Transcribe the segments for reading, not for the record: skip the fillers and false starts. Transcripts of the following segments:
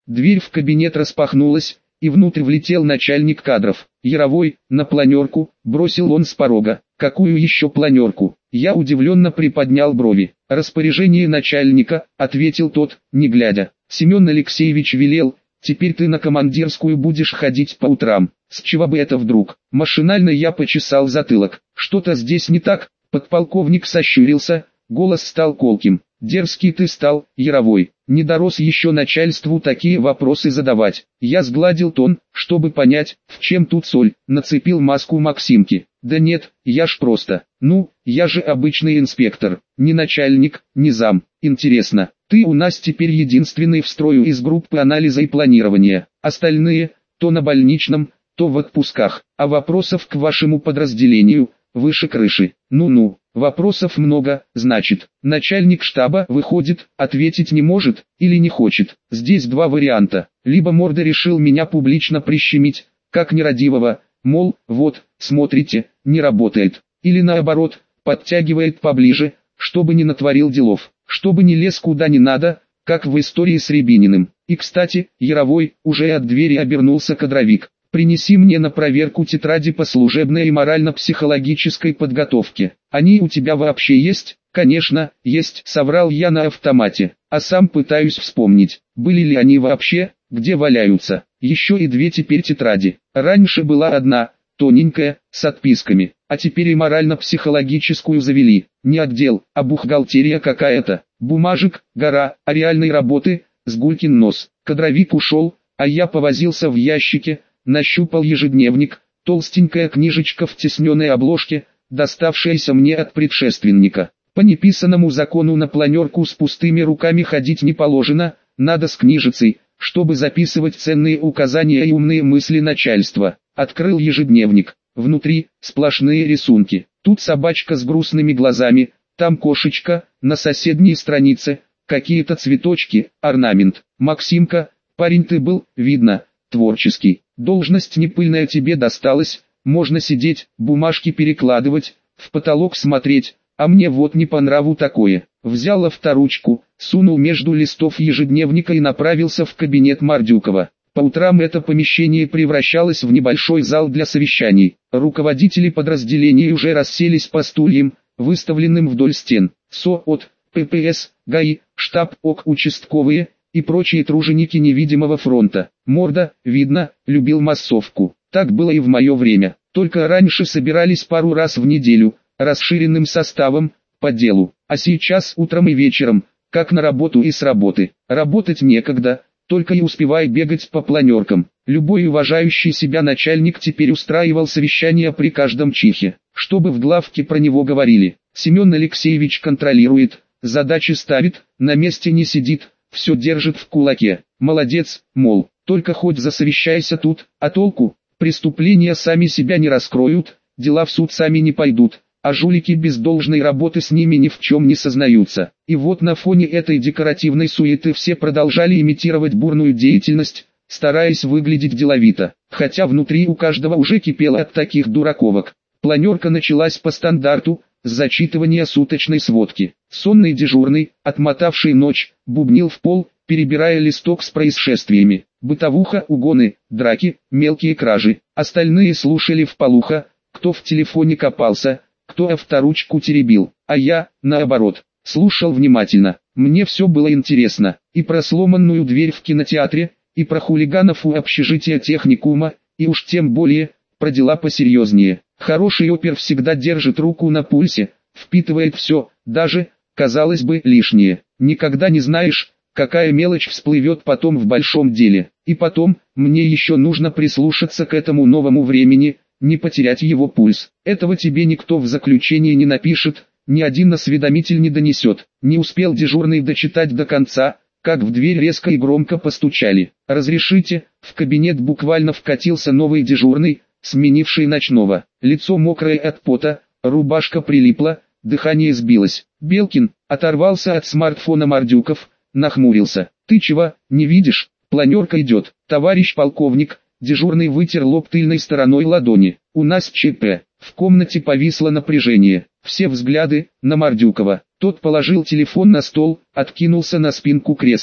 Дверь в кабинет распахнулась, и внутрь влетел начальник кадров. «Яровой, на планерку», — бросил он с порога. «Какую еще планерку?» Я удивленно приподнял брови. «Распоряжение начальника», — ответил тот, не глядя. «Семен Алексеевич велел, теперь ты на командирскую будешь ходить по утрам». С чего бы это вдруг? Машинально я почесал затылок. Что-то здесь не так. Подполковник сощурился, голос стал колким. «Дерзкий ты стал, Яровой, не дорос еще начальству такие вопросы задавать». Я сгладил тон, чтобы понять, в чем тут соль, нацепил маску Максимки. «Да нет, я ж просто, я же обычный инспектор, не начальник, не зам. Интересно, ты у нас теперь единственный в строю из группы анализа и планирования, остальные, то на больничном, то в отпусках, а вопросов к вашему подразделению, выше крыши». Ну, вопросов много, значит, начальник штаба выходит, ответить не может, или не хочет. Здесь два варианта. Либо Морда решил меня публично прищемить, как нерадивого, мол, вот, смотрите, не работает. Или наоборот, подтягивает поближе, чтобы не натворил делов, чтобы не лез куда не надо, как в истории с Рябининым. И кстати, Яровой, уже от двери обернулся кадровик. «Принеси мне на проверку тетради по служебной и морально-психологической подготовке. Они у тебя вообще есть?» «Конечно, есть», — соврал я на автомате, а сам пытаюсь вспомнить, были ли они вообще, где валяются. Еще и две теперь тетради. Раньше была одна, тоненькая, с отписками, а теперь и морально-психологическую завели. Не отдел, а бухгалтерия какая-то. Бумажек, гора, а реальной работы, сгулькин нос. Кадровик ушел, а я повозился в ящике, нащупал ежедневник, толстенькая книжечка в тисненной обложке, доставшаяся мне от предшественника. По неписанному закону на планерку с пустыми руками ходить не положено, надо с книжицей, чтобы записывать ценные указания и умные мысли начальства. Открыл ежедневник, внутри сплошные рисунки. Тут собачка с грустными глазами, там кошечка, на соседней странице какие-то цветочки, орнамент. «Максимка, парень ты был, видно, творческий. Должность не пыльная тебе досталась, можно сидеть, бумажки перекладывать, в потолок смотреть, а мне вот не по нраву такое». Взял авторучку, сунул между листов ежедневника и направился в кабинет Мордюкова. По утрам это помещение превращалось в небольшой зал для совещаний. Руководители подразделений уже расселись по стульям, выставленным вдоль стен. СООТ, ППС, ГАИ, штаб ОК, участковые и прочие труженики невидимого фронта. Морда, видно, любил массовку. Так было и в мое время. Только раньше собирались пару раз в неделю, расширенным составом, по делу. А сейчас утром и вечером, как на работу и с работы. Работать некогда, только и успевай бегать по планеркам. Любой уважающий себя начальник теперь устраивал совещания при каждом чихе, чтобы в главке про него говорили. Семен Алексеевич контролирует, задачи ставит, на месте не сидит, все держит в кулаке. Молодец, мол, только хоть засовещайся тут, а толку? Преступления сами себя не раскроют, дела в суд сами не пойдут, а жулики без должной работы с ними ни в чем не сознаются. И вот на фоне этой декоративной суеты все продолжали имитировать бурную деятельность, стараясь выглядеть деловито, хотя внутри у каждого уже кипело от таких дураковок. Планерка началась по стандарту, с зачитывания суточной сводки. Сонный дежурный, отмотавший ночь, бубнил в пол, перебирая листок с происшествиями. Бытовуха, угоны, драки, мелкие кражи. Остальные слушали вполуха, кто в телефоне копался, кто авторучку теребил, а я, наоборот, слушал внимательно. Мне все было интересно, и про сломанную дверь в кинотеатре, и про хулиганов у общежития техникума, и уж тем более, про дела посерьезнее. Хороший опер всегда держит руку на пульсе, впитывает все, даже, казалось бы, лишнее. Никогда не знаешь, какая мелочь всплывет потом в большом деле. И потом, мне еще нужно прислушаться к этому новому времени, не потерять его пульс. Этого тебе никто в заключении не напишет, ни один осведомитель не донесет. Не успел дежурный дочитать до конца, как в дверь резко и громко постучали. «Разрешите?» В кабинет буквально вкатился новый дежурный, сменивший ночного. Лицо мокрое от пота, рубашка прилипла, дыхание сбилось. Белкин оторвался от смартфона Мордюков, нахмурился. «Ты чего, не видишь? Планерка идет. Товарищ полковник». Дежурный вытер лоб тыльной стороной ладони. «У нас ЧП». В комнате повисло напряжение. Все взгляды на Мордюкова. Тот положил телефон на стол, откинулся на спинку кресла.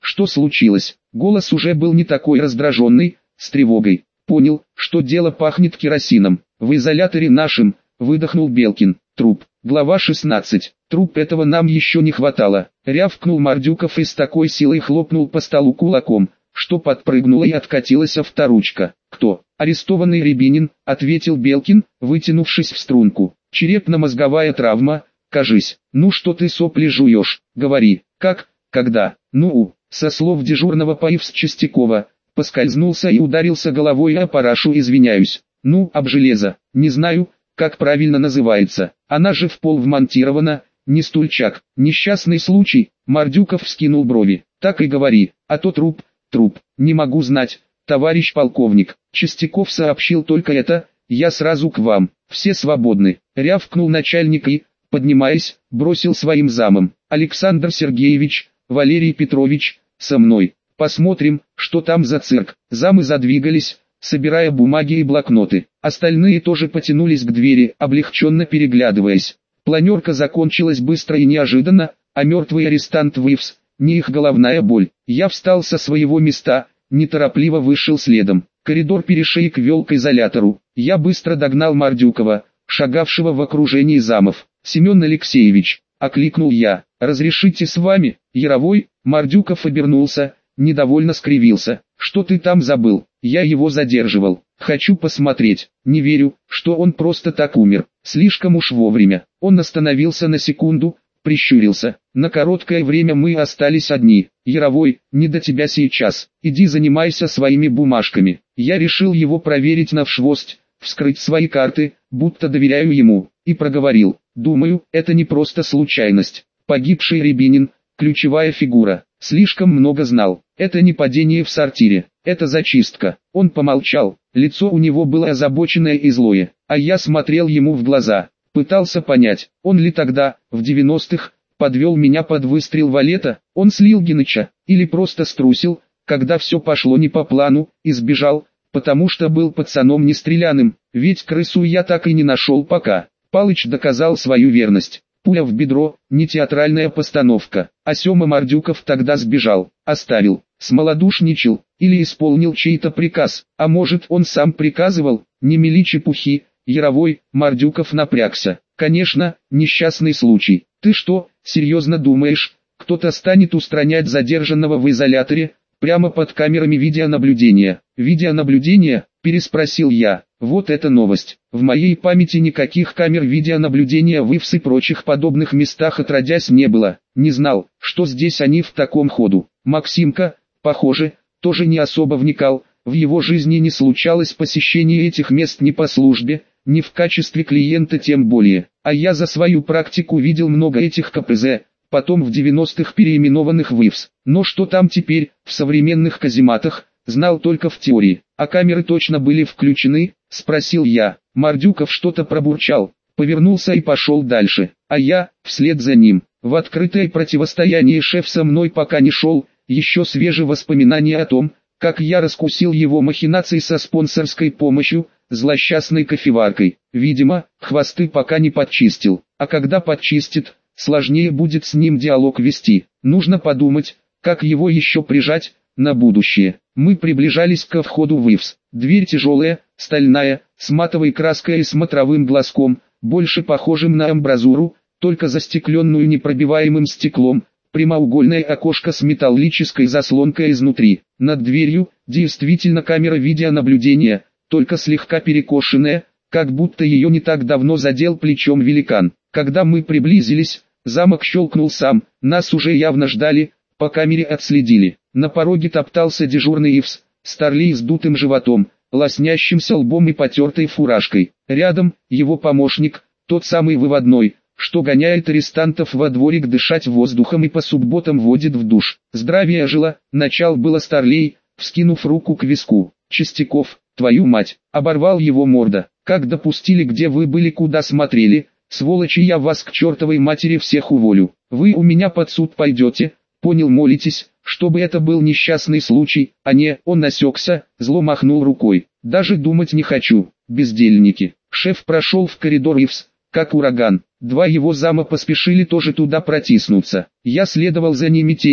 Что случилось? Голос уже был не такой раздраженный, с тревогой. Понял, что дело пахнет керосином. В изоляторе нашем, выдохнул Белкин. Труп. Глава 16. Труп этого нам еще не хватало. Рявкнул Мордюков и с такой силой хлопнул по столу кулаком, что подпрыгнула и откатилась авторучка. Кто? Арестованный Рябинин, ответил Белкин, вытянувшись в струнку. Черепно-мозговая травма, кажись. Ну что ты сопли жуешь? Говори. Как? Когда? Ну, со слов дежурного Паивс Чистякова, поскользнулся и ударился головой о парашу, извиняюсь. Ну, об железо. Не знаю, как правильно называется. Она же в пол вмонтирована, не стульчак. Несчастный случай. Мордюков вскинул брови. Так и говори. А то труп. Не могу знать, товарищ полковник. Чистяков сообщил только это. Я сразу к вам. Все свободны. Рявкнул начальник и, поднимаясь, бросил своим замам. Александр Сергеевич, Валерий Петрович, со мной. Посмотрим, что там за цирк. Замы задвигались, собирая бумаги и блокноты. Остальные тоже потянулись к двери, облегченно переглядываясь. Планерка закончилась быстро и неожиданно, а мертвый арестант Вивс, не их головная боль. Я встал со своего места, неторопливо вышел следом. Коридор перешейк вел к изолятору. Я быстро догнал Мордюкова, шагавшего в окружении замов. «Семен Алексеевич», — окликнул я, — «разрешите с вами?» Яровой. Мордюков обернулся, недовольно скривился. «Что ты там забыл? Я его задерживал. Хочу посмотреть. Не верю, что он просто так умер. Слишком уж вовремя». Он остановился на секунду, прищурился. «На короткое время мы остались одни. Яровой, не до тебя сейчас. Иди занимайся своими бумажками». Я решил его проверить навшвость, вскрыть свои карты, будто доверяю ему, и проговорил. «Думаю, это не просто случайность. Погибший Рябинин, ключевая фигура, слишком много знал. Это не падение в сортире, это зачистка». Он помолчал, лицо у него было озабоченное и злое, а я смотрел ему в глаза, пытался понять, он ли тогда, в 90-х, подвел меня под выстрел валета, он слил Геныча, или просто струсил, когда все пошло не по плану, и сбежал, потому что был пацаном нестреляным, ведь крысу я так и не нашел пока. Палыч доказал свою верность. Пуля в бедро, не театральная постановка, а Сема Мордюков тогда сбежал, оставил, смолодушничал, или исполнил чей-то приказ, а может он сам приказывал, не мели чепухи. Яровой. Мордюков напрягся. «Конечно, несчастный случай. Ты что, серьезно думаешь, кто-то станет устранять задержанного в изоляторе, прямо под камерами видеонаблюдения?» «Видеонаблюдения?» – переспросил я. «Вот это новость. В моей памяти никаких камер видеонаблюдения в ИВС и прочих подобных местах отродясь не было. Не знал, что здесь они в таком ходу». Максимка, похоже, тоже не особо вникал. В его жизни не случалось посещения этих мест ни по службе, ни в качестве клиента тем более. А я за свою практику видел много этих КПЗ, потом в 90-х переименованных в ИВС. Но что там теперь, в современных казематах, знал только в теории. «А камеры точно были включены?» – спросил я. Мордюков что-то пробурчал, повернулся и пошел дальше, а я, вслед за ним. В открытое противостояние шеф со мной пока не шел, еще свежие воспоминания о том, как я раскусил его махинации со спонсорской помощью, злосчастной кофеваркой. Видимо, хвосты пока не подчистил, а когда подчистит, сложнее будет с ним диалог вести. Нужно подумать, как его еще прижать, на будущее. Мы приближались ко входу в ИВС. Дверь тяжелая, стальная, с матовой краской и смотровым глазком, больше похожим на амбразуру, только застекленную непробиваемым стеклом. Прямоугольное окошко с металлической заслонкой изнутри. Над дверью, действительно камера видеонаблюдения, только слегка перекошенная, как будто ее не так давно задел плечом великан. Когда мы приблизились, замок щелкнул сам, нас уже явно ждали, по камере отследили. На пороге топтался дежурный ИВС, старлей с дутым животом, лоснящимся лбом и потертой фуражкой. Рядом, его помощник, тот самый выводной, что гоняет арестантов во дворик дышать воздухом и по субботам водит в душ. Здравия жила, начал было старлей, вскинув руку к виску. «Чистяков, твою мать!» — оборвал его морда. «Как допустили, где вы были, куда смотрели? Сволочи, я вас к чертовой матери всех уволю. Вы у меня под суд пойдете, понял, молитесь, чтобы это был несчастный случай, а не...» Он осекся, зло махнул рукой. «Даже думать не хочу, бездельники». Шеф прошел в коридор ИВС, как ураган. Два его зама поспешили тоже туда протиснуться. Я следовал за ними тенью,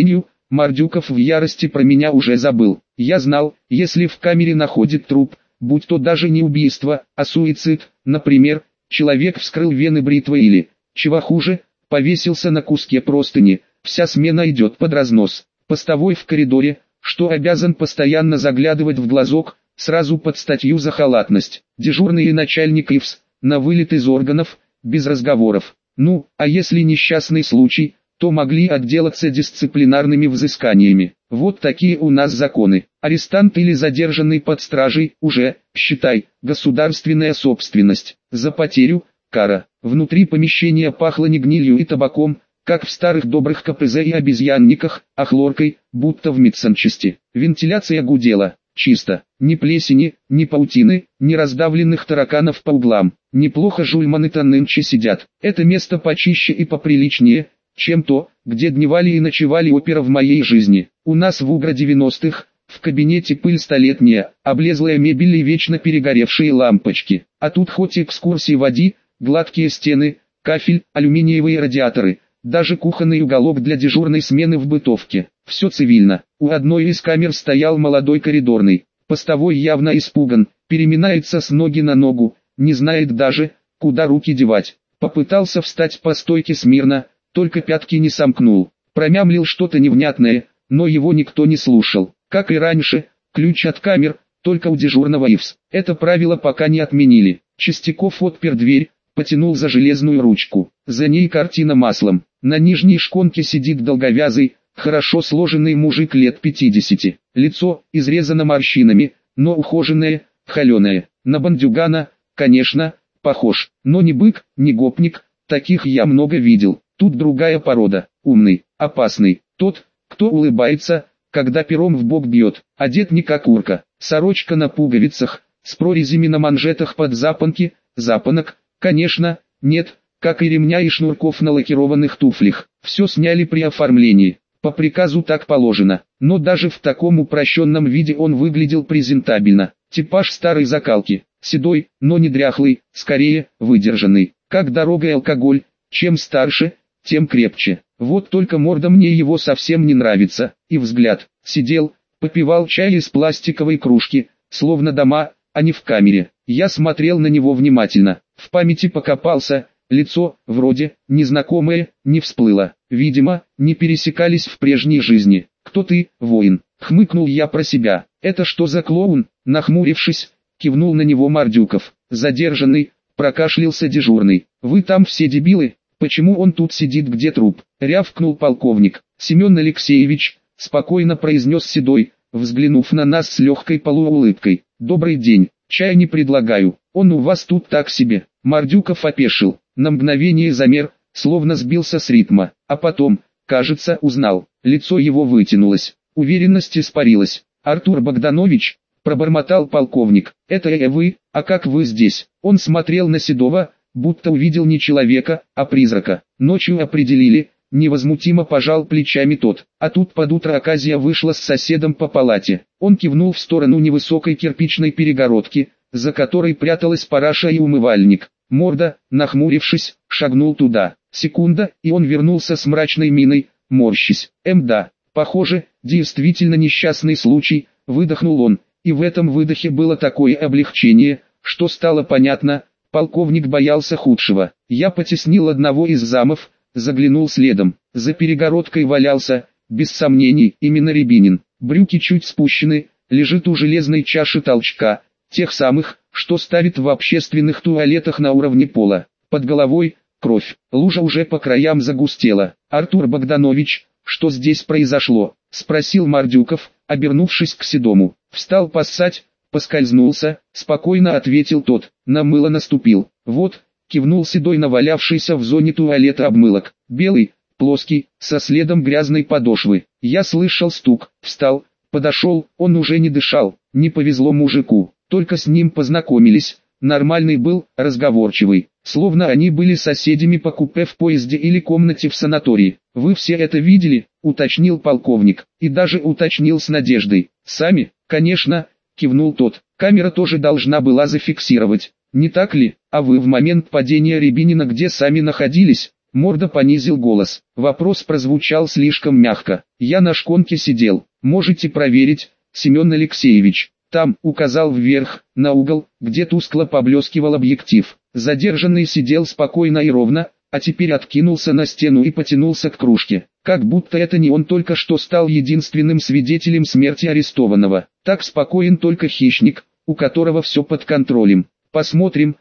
Мордюков в ярости про меня уже забыл. Я знал, если в камере находит труп, будь то даже не убийство, а суицид, например, человек вскрыл вены бритвой или, чего хуже, повесился на куске простыни, вся смена идет под разнос. Постовой в коридоре, что обязан постоянно заглядывать в глазок, сразу под статью за халатность. Дежурный и начальник ИВС, на вылет из органов, без разговоров. Ну, а если несчастный случай, то могли отделаться дисциплинарными взысканиями. Вот такие у нас законы. Арестант или задержанный под стражей, уже, считай, государственная собственность. За потерю – кара. Внутри помещения пахло не гнилью и табаком, как в старых добрых КПЗ и обезьянниках, а хлоркой, будто в медсанчасти. Вентиляция гудела. Чисто. Ни плесени, ни паутины, ни раздавленных тараканов по углам. Неплохо жульманы-то нынче сидят. Это место почище и поприличнее, чем то, где дневали и ночевали опера в моей жизни. У нас в Угро 90-х, в кабинете пыль столетняя, облезлая мебель и вечно перегоревшие лампочки. А тут хоть экскурсии води, гладкие стены, кафель, алюминиевые радиаторы, даже кухонный уголок для дежурной смены в бытовке. Все цивильно. У одной из камер стоял молодой коридорный. Постовой явно испуган, переминается с ноги на ногу, не знает даже, куда руки девать. Попытался встать по стойке смирно, только пятки не сомкнул. Промямлил что-то невнятное, но его никто не слушал. Как и раньше, ключ от камер, только у дежурного ИВС. Это правило пока не отменили. Чистяков отпер дверь, потянул за железную ручку. За ней картина маслом. На нижней шконке сидит долговязый, хорошо сложенный мужик лет 50. Лицо изрезано морщинами, но ухоженное, холеное. На бандюгана, конечно, похож, но не бык, не гопник, таких я много видел. Тут другая порода, умный, опасный, тот, кто улыбается, когда пером в бок бьет, одет не как урка, сорочка на пуговицах, с прорезями на манжетах под запонки, запонок, конечно, нет, как и ремня и шнурков на лакированных туфлях, все сняли при оформлении, по приказу так положено, но даже в таком упрощенном виде он выглядел презентабельно, типаж старой закалки, седой, но не дряхлый, скорее, выдержанный, как дорога и алкоголь, чем старше, тем крепче. Вот только морда мне его совсем не нравится, и взгляд. Сидел, попивал чай из пластиковой кружки, словно дома, а не в камере. Я смотрел на него внимательно, в памяти покопался, лицо, вроде, незнакомое, не всплыло. Видимо, не пересекались в прежней жизни. «Кто ты, воин?» — хмыкнул я про себя. «Это что за клоун?» — нахмурившись, кивнул на него Мордюков. «Задержанный», — прокашлялся дежурный. «Вы там все дебилы? Почему он тут сидит, где труп?» — рявкнул полковник. «Семен Алексеевич», — спокойно произнес Седой, взглянув на нас с легкой полуулыбкой. «Добрый день, чай не предлагаю, он у вас тут так себе». Мордюков опешил, на мгновение замер, словно сбился с ритма, а потом, кажется, узнал. Лицо его вытянулось, уверенность испарилась. «Артур Богданович», — пробормотал полковник, — «это вы, а как вы здесь?» Он смотрел на Седова, будто увидел не человека, а призрака. «Ночью определили», — невозмутимо пожал плечами тот. А тут под утро оказия вышла с соседом по палате. Он кивнул в сторону невысокой кирпичной перегородки, за которой пряталась параша и умывальник. Морда, нахмурившись, шагнул туда. Секунда, и он вернулся с мрачной миной, морщись. Да, похоже, действительно несчастный случай», — выдохнул он. И в этом выдохе было такое облегчение, что стало понятно, полковник боялся худшего. Я потеснил одного из замов, заглянул следом. За перегородкой валялся, без сомнений, именно Рябинин. Брюки чуть спущены, лежит у железной чаши толчка, тех самых, что ставят в общественных туалетах на уровне пола. Под головой кровь, лужа уже по краям загустела. «Артур Богданович, что здесь произошло?» — спросил Мордюков, обернувшись к Седому. «Встал поссать, поскользнулся», — спокойно ответил тот. «На мыло наступил». «Вот», — кивнул Седой на валявшийся в зоне туалета обмылок. Белый, плоский, со следом грязной подошвы. Я слышал стук, встал, подошел, он уже не дышал. Не повезло мужику, только с ним познакомились. Нормальный был, разговорчивый, словно они были соседями по купе в поезде или комнате в санатории. «Вы все это видели?» — уточнил полковник, и даже уточнил с надеждой. «Сами?» «Конечно», — кивнул тот. «Камера тоже должна была зафиксировать, не так ли? А вы в момент падения Рябинина где сами находились?» Морда понизил голос. Вопрос прозвучал слишком мягко. Я на шконке сидел. Можете проверить, Семен Алексеевич. Там, указал вверх, на угол, где тускло поблескивал объектив. Задержанный сидел спокойно и ровно, а теперь откинулся на стену и потянулся к кружке. Как будто это не он только что стал единственным свидетелем смерти арестованного. Так спокоен только хищник, у которого все под контролем. Посмотрим,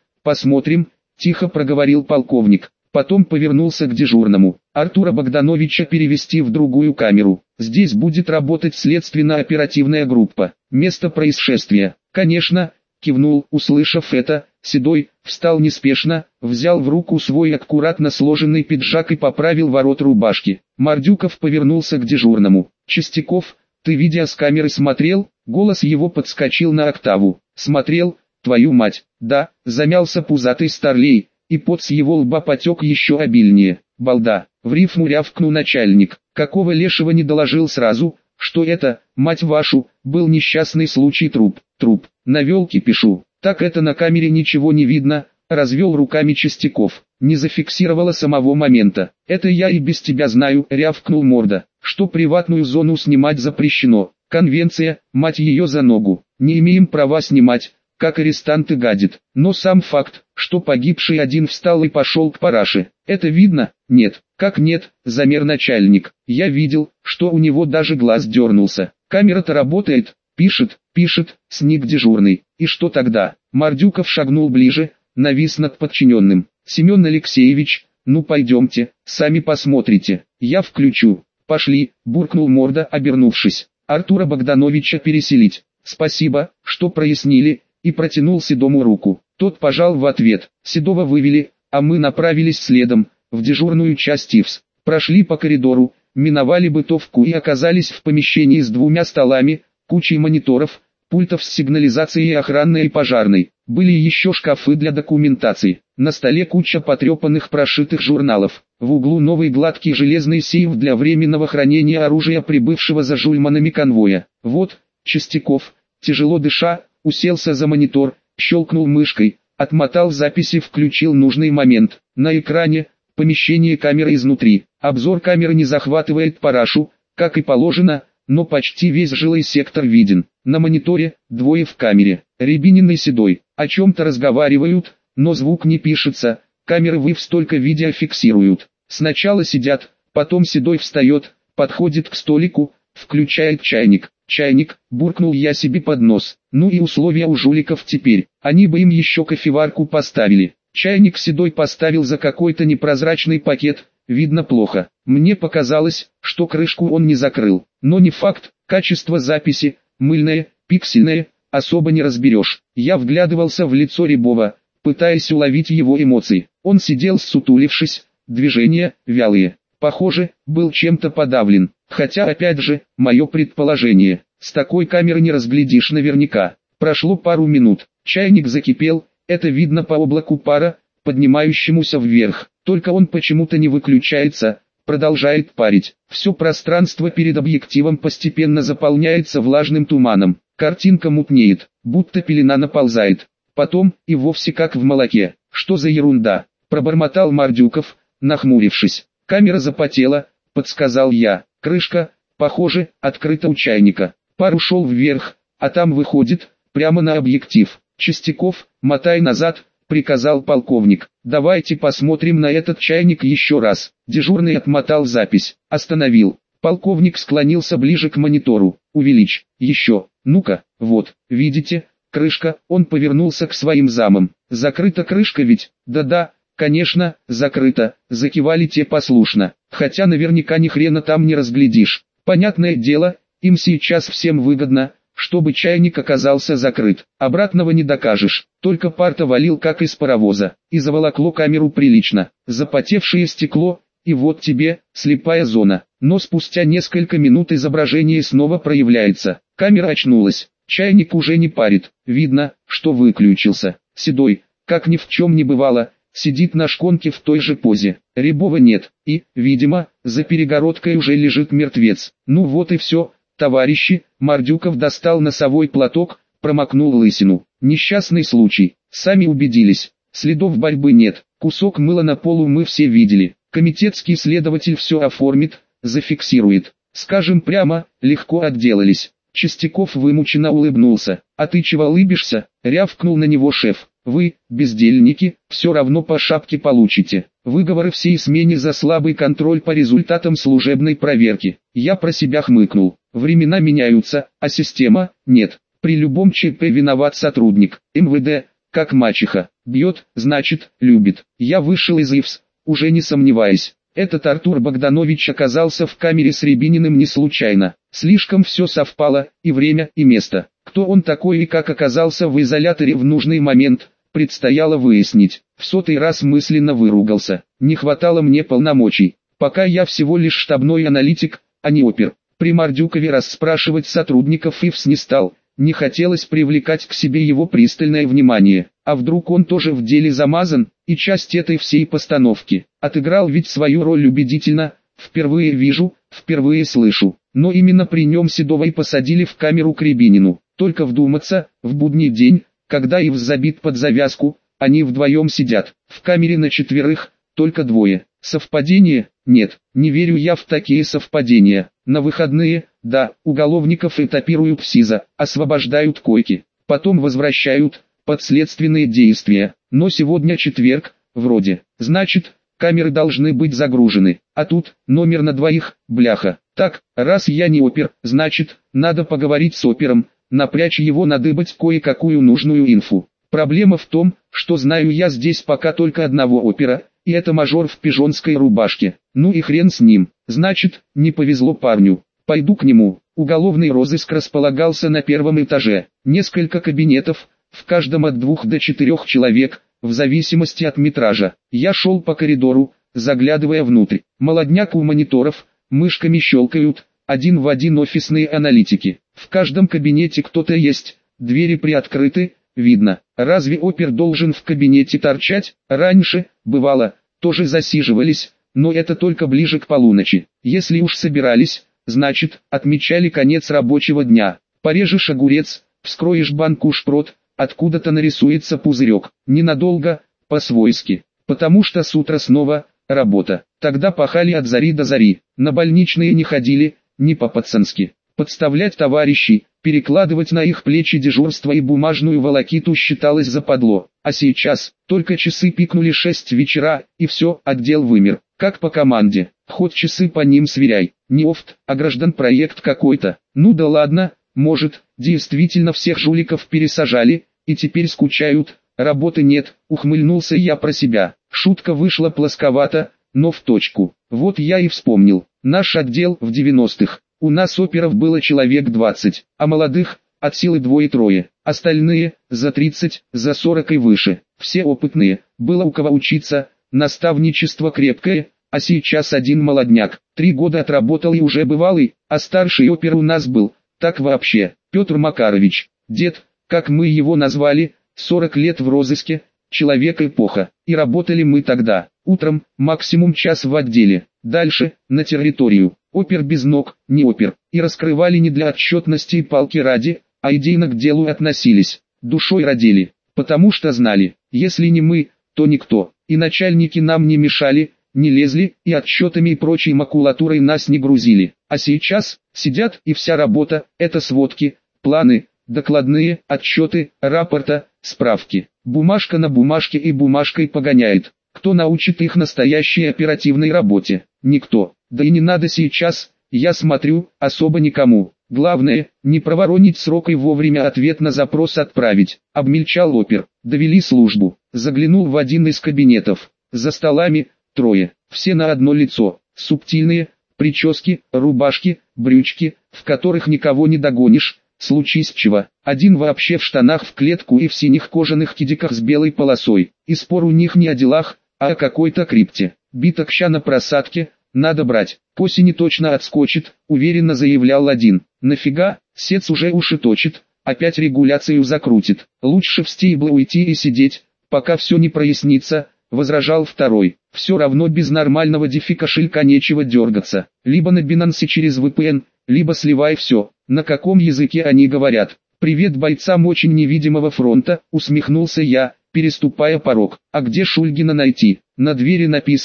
тихо проговорил полковник. Потом повернулся к дежурному. Артура Богдановича перевести в другую камеру. Здесь будет работать следственно-оперативная группа. Место происшествия. Конечно, кивнул, услышав это, Седой, встал неспешно, взял в руку свой аккуратно сложенный пиджак и поправил ворот рубашки. Мордюков повернулся к дежурному. Чистяков, ты видео с камеры смотрел? Голос его подскочил на октаву. Смотрел, твою мать. Да, замялся пузатый старлей, и пот с его лба потек еще обильнее. Балда, в рифму рявкнул начальник. Какого лешего не доложил сразу, что это, мать вашу, был несчастный случай труп. На вёлке пишу. Так это на камере ничего не видно, развел руками Чистяков. Не зафиксировало самого момента. Это я и без тебя знаю, рявкнул Морда, что приватную зону снимать запрещено. Конвенция, мать ее за ногу. Не имеем права снимать, как арестанты гадит. Но сам факт, что погибший один встал и пошел к параше. Это видно? Нет. Как нет, замер начальник. Я видел, что у него даже глаз дернулся. Камера-то работает. Пишет, сник дежурный. И что тогда? Мордюков шагнул ближе, навис над подчиненным. Семен Алексеевич, ну пойдемте, сами посмотрите. Я включу. Пошли, буркнул Морда, обернувшись. Артура Богдановича переселить. Спасибо, что прояснили, и протянул Седому руку. Тот пожал в ответ. Седова вывели, а мы направились следом, в дежурную часть ИВС. Прошли по коридору, миновали бытовку и оказались в помещении с двумя столами, кучей мониторов, пультов с сигнализацией охранной и пожарной. Были еще шкафы для документации. На столе куча потрепанных прошитых журналов. В углу новый гладкий железный сейф для временного хранения оружия прибывшего за жульманами конвоя. Вот, Чистяков, тяжело дыша, уселся за монитор, щелкнул мышкой, отмотал записи, включил нужный момент. На экране, помещение камеры изнутри. Обзор камеры не захватывает парашу, как и положено, но почти весь жилой сектор виден. На мониторе, двое в камере. Рябинин и Седой. О чем-то разговаривают, но звук не пишется, камеры ВИВС только видео фиксируют. Сначала сидят, потом Седой встает, подходит к столику, включает чайник. Чайник, буркнул я себе под нос. Ну и условия у жуликов теперь. Они бы им еще кофеварку поставили. Чайник Седой поставил за какой-то непрозрачный пакет, видно плохо. Мне показалось, что крышку он не закрыл. Но не факт, качество записи, мыльное, пиксельное, особо не разберешь. Я вглядывался в лицо Рябова, пытаясь уловить его эмоции. Он сидел ссутулившись, движения, вялые. Похоже, был чем-то подавлен. Хотя опять же, мое предположение, с такой камеры не разглядишь наверняка. Прошло пару минут, чайник закипел, это видно по облаку пара, поднимающемуся вверх. Только он почему-то не выключается, продолжает парить. Все пространство перед объективом постепенно заполняется влажным туманом. Картинка мутнеет, будто пелена наползает. Потом, и вовсе как в молоке. Что за ерунда? Пробормотал Мордюков, нахмурившись. Камера запотела, подсказал я. Крышка, похоже, открыта у чайника. Пар ушел вверх, а там выходит, прямо на объектив. Чистяков, мотай назад, приказал полковник. Давайте посмотрим на этот чайник еще раз. Дежурный отмотал запись, остановил. Полковник склонился ближе к монитору. Увеличь, еще, ну-ка, вот, видите, крышка. Он повернулся к своим замам. Закрыта крышка ведь? Да-да, конечно, закрыто, закивали те послушно. Хотя наверняка ни хрена там не разглядишь. Понятное дело, им сейчас всем выгодно, чтобы чайник оказался закрыт. Обратного не докажешь. Только пар-то валил как из паровоза. И заволокло камеру прилично. Запотевшее стекло, и вот тебе, слепая зона. Но спустя несколько минут изображение снова проявляется. Камера очнулась. Чайник уже не парит. Видно, что выключился. Седой, как ни в чем не бывало, сидит на шконке в той же позе. Рябова нет, и, видимо, за перегородкой уже лежит мертвец. Ну вот и все, товарищи. Мордюков достал носовой платок, промокнул лысину. Несчастный случай, сами убедились. Следов борьбы нет, кусок мыла на полу мы все видели. Комитетский следователь все оформит, зафиксирует. Скажем прямо, легко отделались. Чистяков вымученно улыбнулся. «А ты чего улыбишься?» — рявкнул на него шеф. «Вы, бездельники, все равно по шапке получите. Выговоры всей смене за слабый контроль по результатам служебной проверки». Я про себя хмыкнул. Времена меняются, а система – нет. При любом ЧП виноват сотрудник. МВД, как мачеха. Бьет, значит, любит. Я вышел из ИВС, уже не сомневаясь. Этот Артур Богданович оказался в камере с Рябининым не случайно. Слишком все совпало, и время, и место. Кто он такой и как оказался в изоляторе в нужный момент, предстояло выяснить. В 100-й раз мысленно выругался. Не хватало мне полномочий. Пока я всего лишь штабной аналитик, а не опер. При Мордюкове расспрашивать сотрудников ИВС не стал. Не хотелось привлекать к себе его пристальное внимание. А вдруг он тоже в деле замазан, и часть этой всей постановки. Отыграл ведь свою роль убедительно. Впервые вижу, впервые слышу. Но именно при нем Седова и посадили в камеру к Рябинину. Только вдуматься, в будний день, когда ИВС забит под завязку, они вдвоем сидят. В камере на 4, только 2. Совпадение? Нет, не верю я в такие совпадения. На выходные, да, уголовников этапируют в СИЗО, освобождают койки, потом возвращают, подследственные действия. Но сегодня четверг, вроде. Значит, камеры должны быть загружены. А тут, номер на 2, бляха. Так, раз я не опер, значит, надо поговорить с опером, напрячь его надыбать кое-какую нужную инфу. Проблема в том, что знаю я здесь пока только одного опера, и это мажор в пижонской рубашке. Ну и хрен с ним, значит, не повезло парню. Пойду к нему. Уголовный розыск располагался на 1 этаже. Несколько кабинетов, в каждом от 2 до 4 человек, в зависимости от метража. Я шел по коридору, заглядывая внутрь. Молодняк у мониторов, мышками щелкают, один в один офисные аналитики. В каждом кабинете кто-то есть, двери приоткрыты, видно. Разве опер должен в кабинете торчать? Раньше, бывало, тоже засиживались, но это только ближе к полуночи. Если уж собирались, значит, отмечали конец рабочего дня. Порежешь огурец, вскроешь банку шпрот, откуда-то нарисуется пузырек. Ненадолго, по-свойски. Потому что с утра снова работа. Тогда пахали от зари до зари. На больничные не ходили, не по-пацански. Подставлять товарищей, перекладывать на их плечи дежурство и бумажную волокиту считалось западло. А сейчас, только часы пикнули 6 вечера, и все, отдел вымер. Как по команде. Хоть часы по ним сверяй. Не офт, а граждан-проект какой-то. Ну да ладно, может, действительно всех жуликов пересажали, и теперь скучают. Работы нет, ухмыльнулся я про себя. Шутка вышла плосковато, но в точку. Вот я и вспомнил. Наш отдел в 90-х. У нас оперов было человек 20, а молодых, от силы 2-3. Остальные, за 30, за 40 и выше. Все опытные, было у кого учиться, наставничество крепкое, а сейчас один молодняк. 3 года отработал и уже бывалый, а старший опер у нас был, так вообще, Петр Макарович. Дед, как мы его назвали, 40 лет в розыске, человек-эпоха. И работали мы тогда, утром, максимум час в отделе, дальше, на территорию. Опер без ног, не опер, и раскрывали не для отчетности и палки ради, а идейно к делу относились, душой родили, потому что знали, если не мы, то никто, и начальники нам не мешали, не лезли, и отчетами и прочей макулатурой нас не грузили, а сейчас, сидят и вся работа, это сводки, планы, докладные, отчеты, рапорта, справки, бумажка на бумажке и бумажкой погоняет. Кто научит их настоящей оперативной работе? Никто. Да и не надо сейчас, я смотрю, особо никому. Главное, не проворонить срок и вовремя ответ на запрос отправить. Обмельчал опер. Довели службу. Заглянул в один из кабинетов. За столами, 3. Все на одно лицо. Субтильные, прически, рубашки, брючки, в которых никого не догонишь. Случись чего. Один вообще в штанах в клетку и в синих кожаных кидиках с белой полосой. И спор у них не о делах, а о какой-то крипте. Биток ща на просадке, надо брать. К осени точно отскочит, уверенно заявлял один. Нафига, сец уже уши точит, опять регуляцию закрутит. Лучше в стейблы уйти и сидеть, пока все не прояснится, возражал второй. Все равно без нормального дефи-кошелька нечего дергаться. Либо на Binance через VPN, либо сливай все. На каком языке они говорят? Привет бойцам очень невидимого фронта, усмехнулся я, переступая порог. А где Шульгина найти? На двери написано,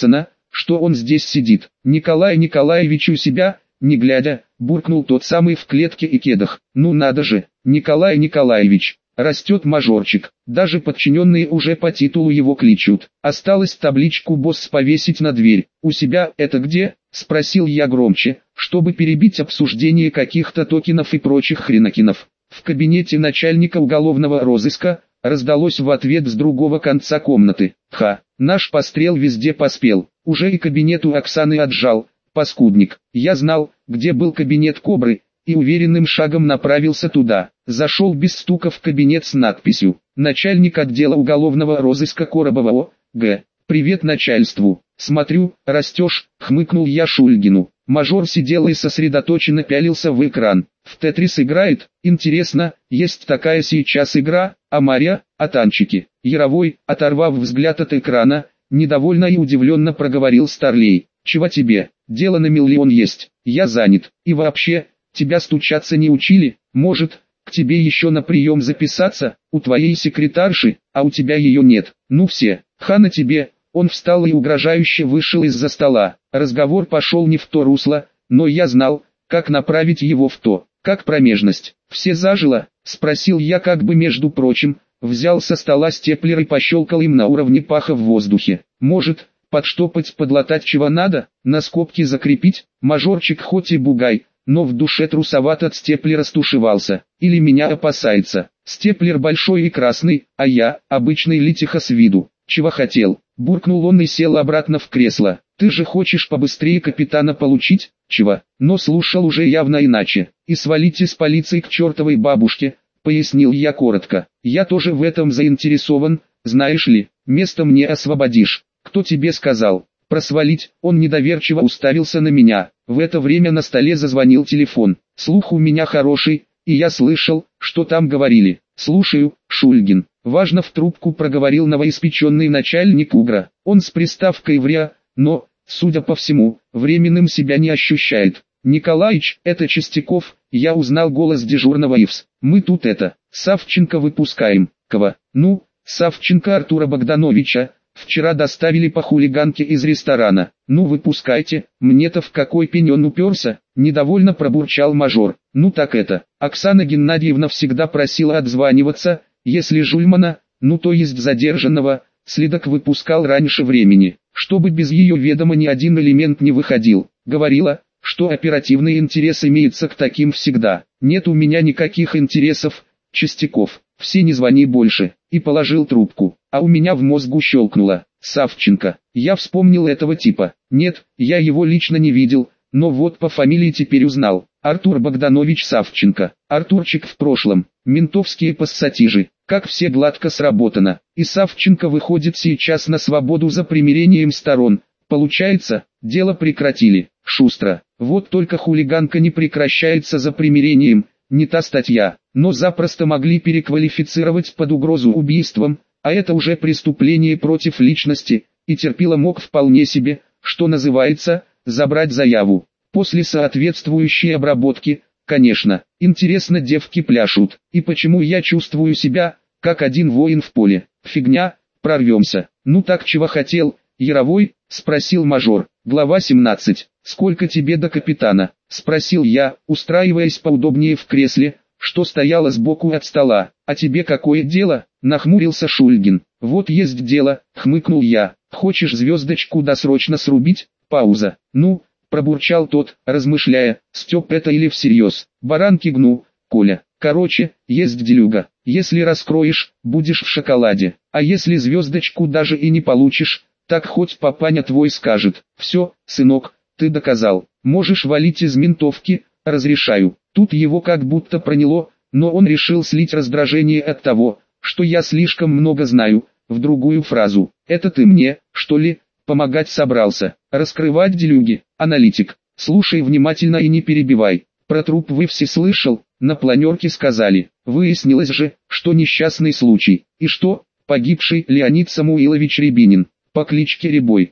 что он здесь сидит. Николай Николаевич у себя, не глядя, буркнул тот самый в клетке и кедах. Ну надо же, Николай Николаевич, растет мажорчик, даже подчиненные уже по титулу его кличут. Осталось табличку «Босс» повесить на дверь. «У себя это где?» — спросил я громче, чтобы перебить обсуждение каких-то токенов и прочих хренокинов. В кабинете начальника уголовного розыска раздалось в ответ с другого конца комнаты. Ха, наш пострел везде поспел, уже и кабинет у Оксаны отжал, паскудник. Я знал, где был кабинет Кобры, и уверенным шагом направился туда. Зашел без стука в кабинет с надписью «Начальник отдела уголовного розыска Коробова О.Г. Привет начальству. Смотрю, растешь», — хмыкнул я Шульгину. Мажор сидел и сосредоточенно пялился в экран. В Тетрис играет? Интересно, есть такая сейчас игра? А Марья? А танчики? Яровой, оторвав взгляд от экрана, недовольно и удивленно проговорил Старлей. Чего тебе? Дело на миллион есть. Я занят. И вообще, тебя стучаться не учили? Может, к тебе еще на прием записаться? У твоей секретарши, а у тебя ее нет. Ну все, хана тебе. Он встал и угрожающе вышел из-за стола. Разговор пошел не в то русло, но я знал, как направить его в то. Как промежность. «Все зажило?» — спросил я как бы между прочим, взял со стола степлер и пощелкал им на уровне паха в воздухе. «Может, подштопать, подлатать чего надо, на скобки закрепить?» Мажорчик хоть и бугай, но в душе трусоват от степлера стушевался. Или меня опасается. Степлер большой и красный, а я, обычный литиха с виду. «Чего хотел?» — буркнул он и сел обратно в кресло. «Ты же хочешь побыстрее капитана получить?» «Чего?» Но слушал уже явно иначе. «И свалите с полиции к чертовой бабушке», — пояснил я коротко. «Я тоже в этом заинтересован, знаешь ли, место мне освободишь». «Кто тебе сказал?» «Про свалить?» Он недоверчиво уставился на меня. В это время на столе зазвонил телефон. Слух у меня хороший, и я слышал, что там говорили. «Слушаю, Шульгин». Важно в трубку проговорил новоиспеченный начальник УГРа. Он с приставкой «вря», но, судя по всему, временным себя не ощущает. «Николаич, это Чистяков», я узнал голос дежурного ИВС. «Мы тут Савченко выпускаем». «Кого?» «Ну, Савченко Артура Богдановича. Вчера доставили по хулиганке из ресторана». «Ну выпускайте, мне-то в какой пень он уперся?» Недовольно пробурчал мажор. «Ну так Оксана Геннадьевна всегда просила отзваниваться, если Жульмана, ну то есть задержанного, следак выпускал раньше времени, чтобы без ее ведома ни один элемент не выходил. Говорила, что оперативный интерес имеется к таким всегда. Нет у меня никаких интересов, Чистяков, все не звони больше». И положил трубку. А у меня в мозгу щелкнуло. Савченко. Я вспомнил этого типа. Нет, я его лично не видел, но вот по фамилии теперь узнал. Артур Богданович Савченко. Артурчик в прошлом. Ментовские пассатижи. Как все гладко сработано. И Савченко выходит сейчас на свободу за примирением сторон. Получается, дело прекратили. Шустро. Вот только хулиганка не прекращается за примирением. Не та статья. Но запросто могли переквалифицировать под угрозу убийством. А это уже преступление против личности. И терпила мог вполне себе, что называется, забрать заяву. После соответствующей обработки, конечно. Интересно, девки пляшут. И почему я чувствую себя, как один воин в поле? Фигня, прорвемся. Ну так чего хотел, Яровой? Спросил мажор. Глава 17. «Сколько тебе до капитана?» Спросил я, устраиваясь поудобнее в кресле, что стояло сбоку от стола. «А тебе какое дело?» Нахмурился Шульгин. «Вот есть дело», хмыкнул я. «Хочешь звездочку досрочно срубить?» Пауза. «Ну», пробурчал тот, размышляя, «Степ это или всерьез?» «Баранки гну, Коля. Короче, есть делюга. Если раскроешь, будешь в шоколаде. А если звездочку даже и не получишь, так хоть папаня твой скажет: «Все, сынок, ты доказал. Можешь валить из ментовки, разрешаю». Тут его как будто проняло, но он решил слить раздражение от того, что я слишком много знаю, в другую фразу. «Это ты мне, что ли, помогать собрался? Раскрывать делюги?» «Аналитик, слушай внимательно и не перебивай. Про труп вы все слышал? На планерке сказали. Выяснилось же, что несчастный случай. И что? Погибший Леонид Самуилович Рябинин по кличке Рябой,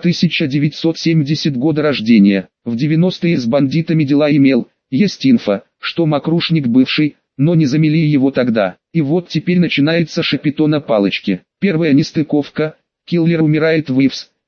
1970 года рождения, в 90-е с бандитами дела имел. Есть инфа, что мокрушник бывший, но не замели его тогда. И вот теперь начинается шапито на палочке. Первая нестыковка, киллер умирает в ИВС,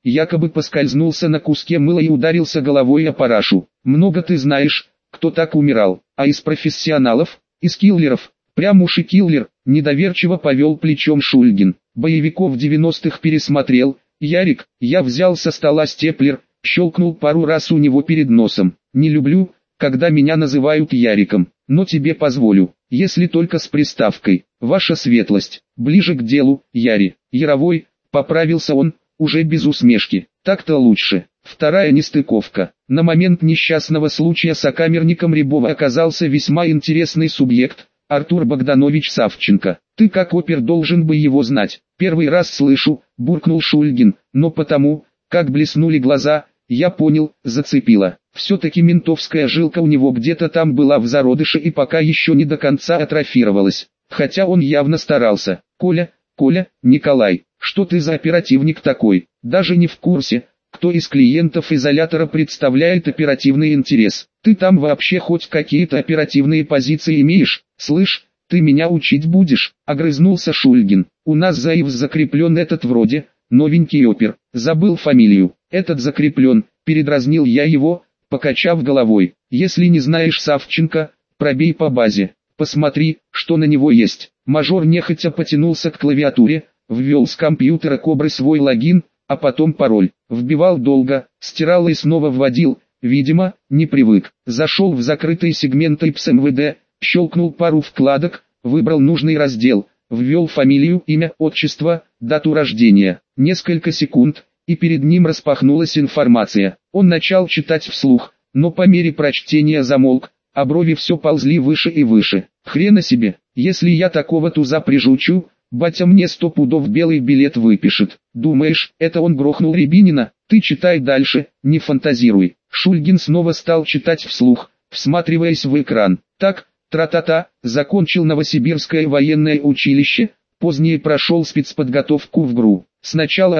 якобы поскользнулся на куске мыла и ударился головой о парашу. Много ты знаешь, кто так умирал, а из профессионалов, из киллеров, прям уж и киллер, недоверчиво повел плечом Шульгин. Боевиков 90-х пересмотрел, Ярик, я взял со стола степлер, щелкнул пару раз у него перед носом. Не люблю, когда меня называют Яриком, но тебе позволю, если только с приставкой. Ваша светлость, ближе к делу, Яри. Яровой, поправился он, уже без усмешки. Так-то лучше. Вторая нестыковка. На момент несчастного случая сокамерником Рябова оказался весьма интересный субъект, Артур Богданович Савченко. Ты как опер должен бы его знать. Первый раз слышу, буркнул Шульгин, но потому, как блеснули глаза, я понял, зацепило. Все-таки ментовская жилка у него где-то там была в зародыше и пока еще не до конца атрофировалась. Хотя он явно старался. Коля, Николай, что ты за оперативник такой? Даже не в курсе, кто из клиентов изолятора представляет оперативный интерес. Ты там вообще хоть какие-то оперативные позиции имеешь? Слышь, ты меня учить будешь? Огрызнулся Шульгин. У нас заив закреплен этот вроде, новенький опер. Забыл фамилию. Этот закреплен, передразнил я его, покачав головой. Если не знаешь Савченко, пробей по базе. Посмотри, что на него есть. Мажор нехотя потянулся к клавиатуре, ввел с компьютера Кобры свой логин, а потом пароль. Вбивал долго, стирал и снова вводил, видимо, не привык. Зашел в закрытый сегмент ИПС МВД, щелкнул пару вкладок, выбрал нужный раздел, ввел фамилию, имя, отчество, дату рождения. Несколько секунд, и перед ним распахнулась информация. Он начал читать вслух, но по мере прочтения замолк, а брови все ползли выше и выше. Хрена себе, если я такого туза прижучу, батя мне 100 пудов белый билет выпишет. Думаешь, это он грохнул Рябинина? Ты читай дальше, не фантазируй. Шульгин снова стал читать вслух, всматриваясь в экран. Так, тра-та-та, закончил Новосибирское военное училище, позднее прошел спецподготовку в ГРУ. С начала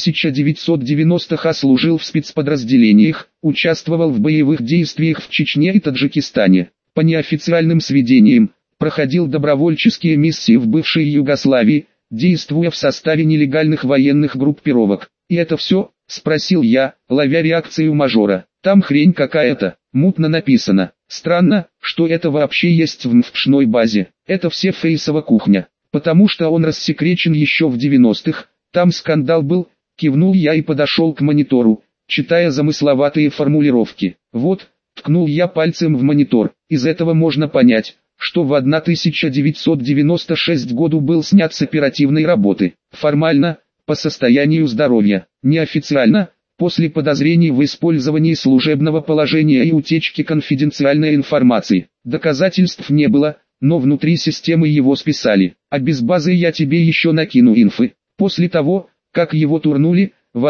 1990-х служил в спецподразделениях, участвовал в боевых действиях в Чечне и Таджикистане. По неофициальным сведениям, проходил добровольческие миссии в бывшей Югославии, действуя в составе нелегальных военных группировок. «И это все?» – спросил я, ловя реакцию мажора. «Там хрень какая-то, мутно написано. Странно, что это вообще есть в МФШной базе. Это все Фейсова кухня. Потому что он рассекречен еще в 90-х, там скандал был», – кивнул я и подошел к монитору, читая замысловатые формулировки. «Вот», – ткнул я пальцем в монитор, – из этого можно понять, что в 1996 году был снят с оперативной работы. Формально, по состоянию здоровья. Неофициально, после подозрений в использовании служебного положения и утечки конфиденциальной информации. Доказательств не было, но внутри системы его списали. А без базы я тебе еще накину инфы. После того, как его турнули, в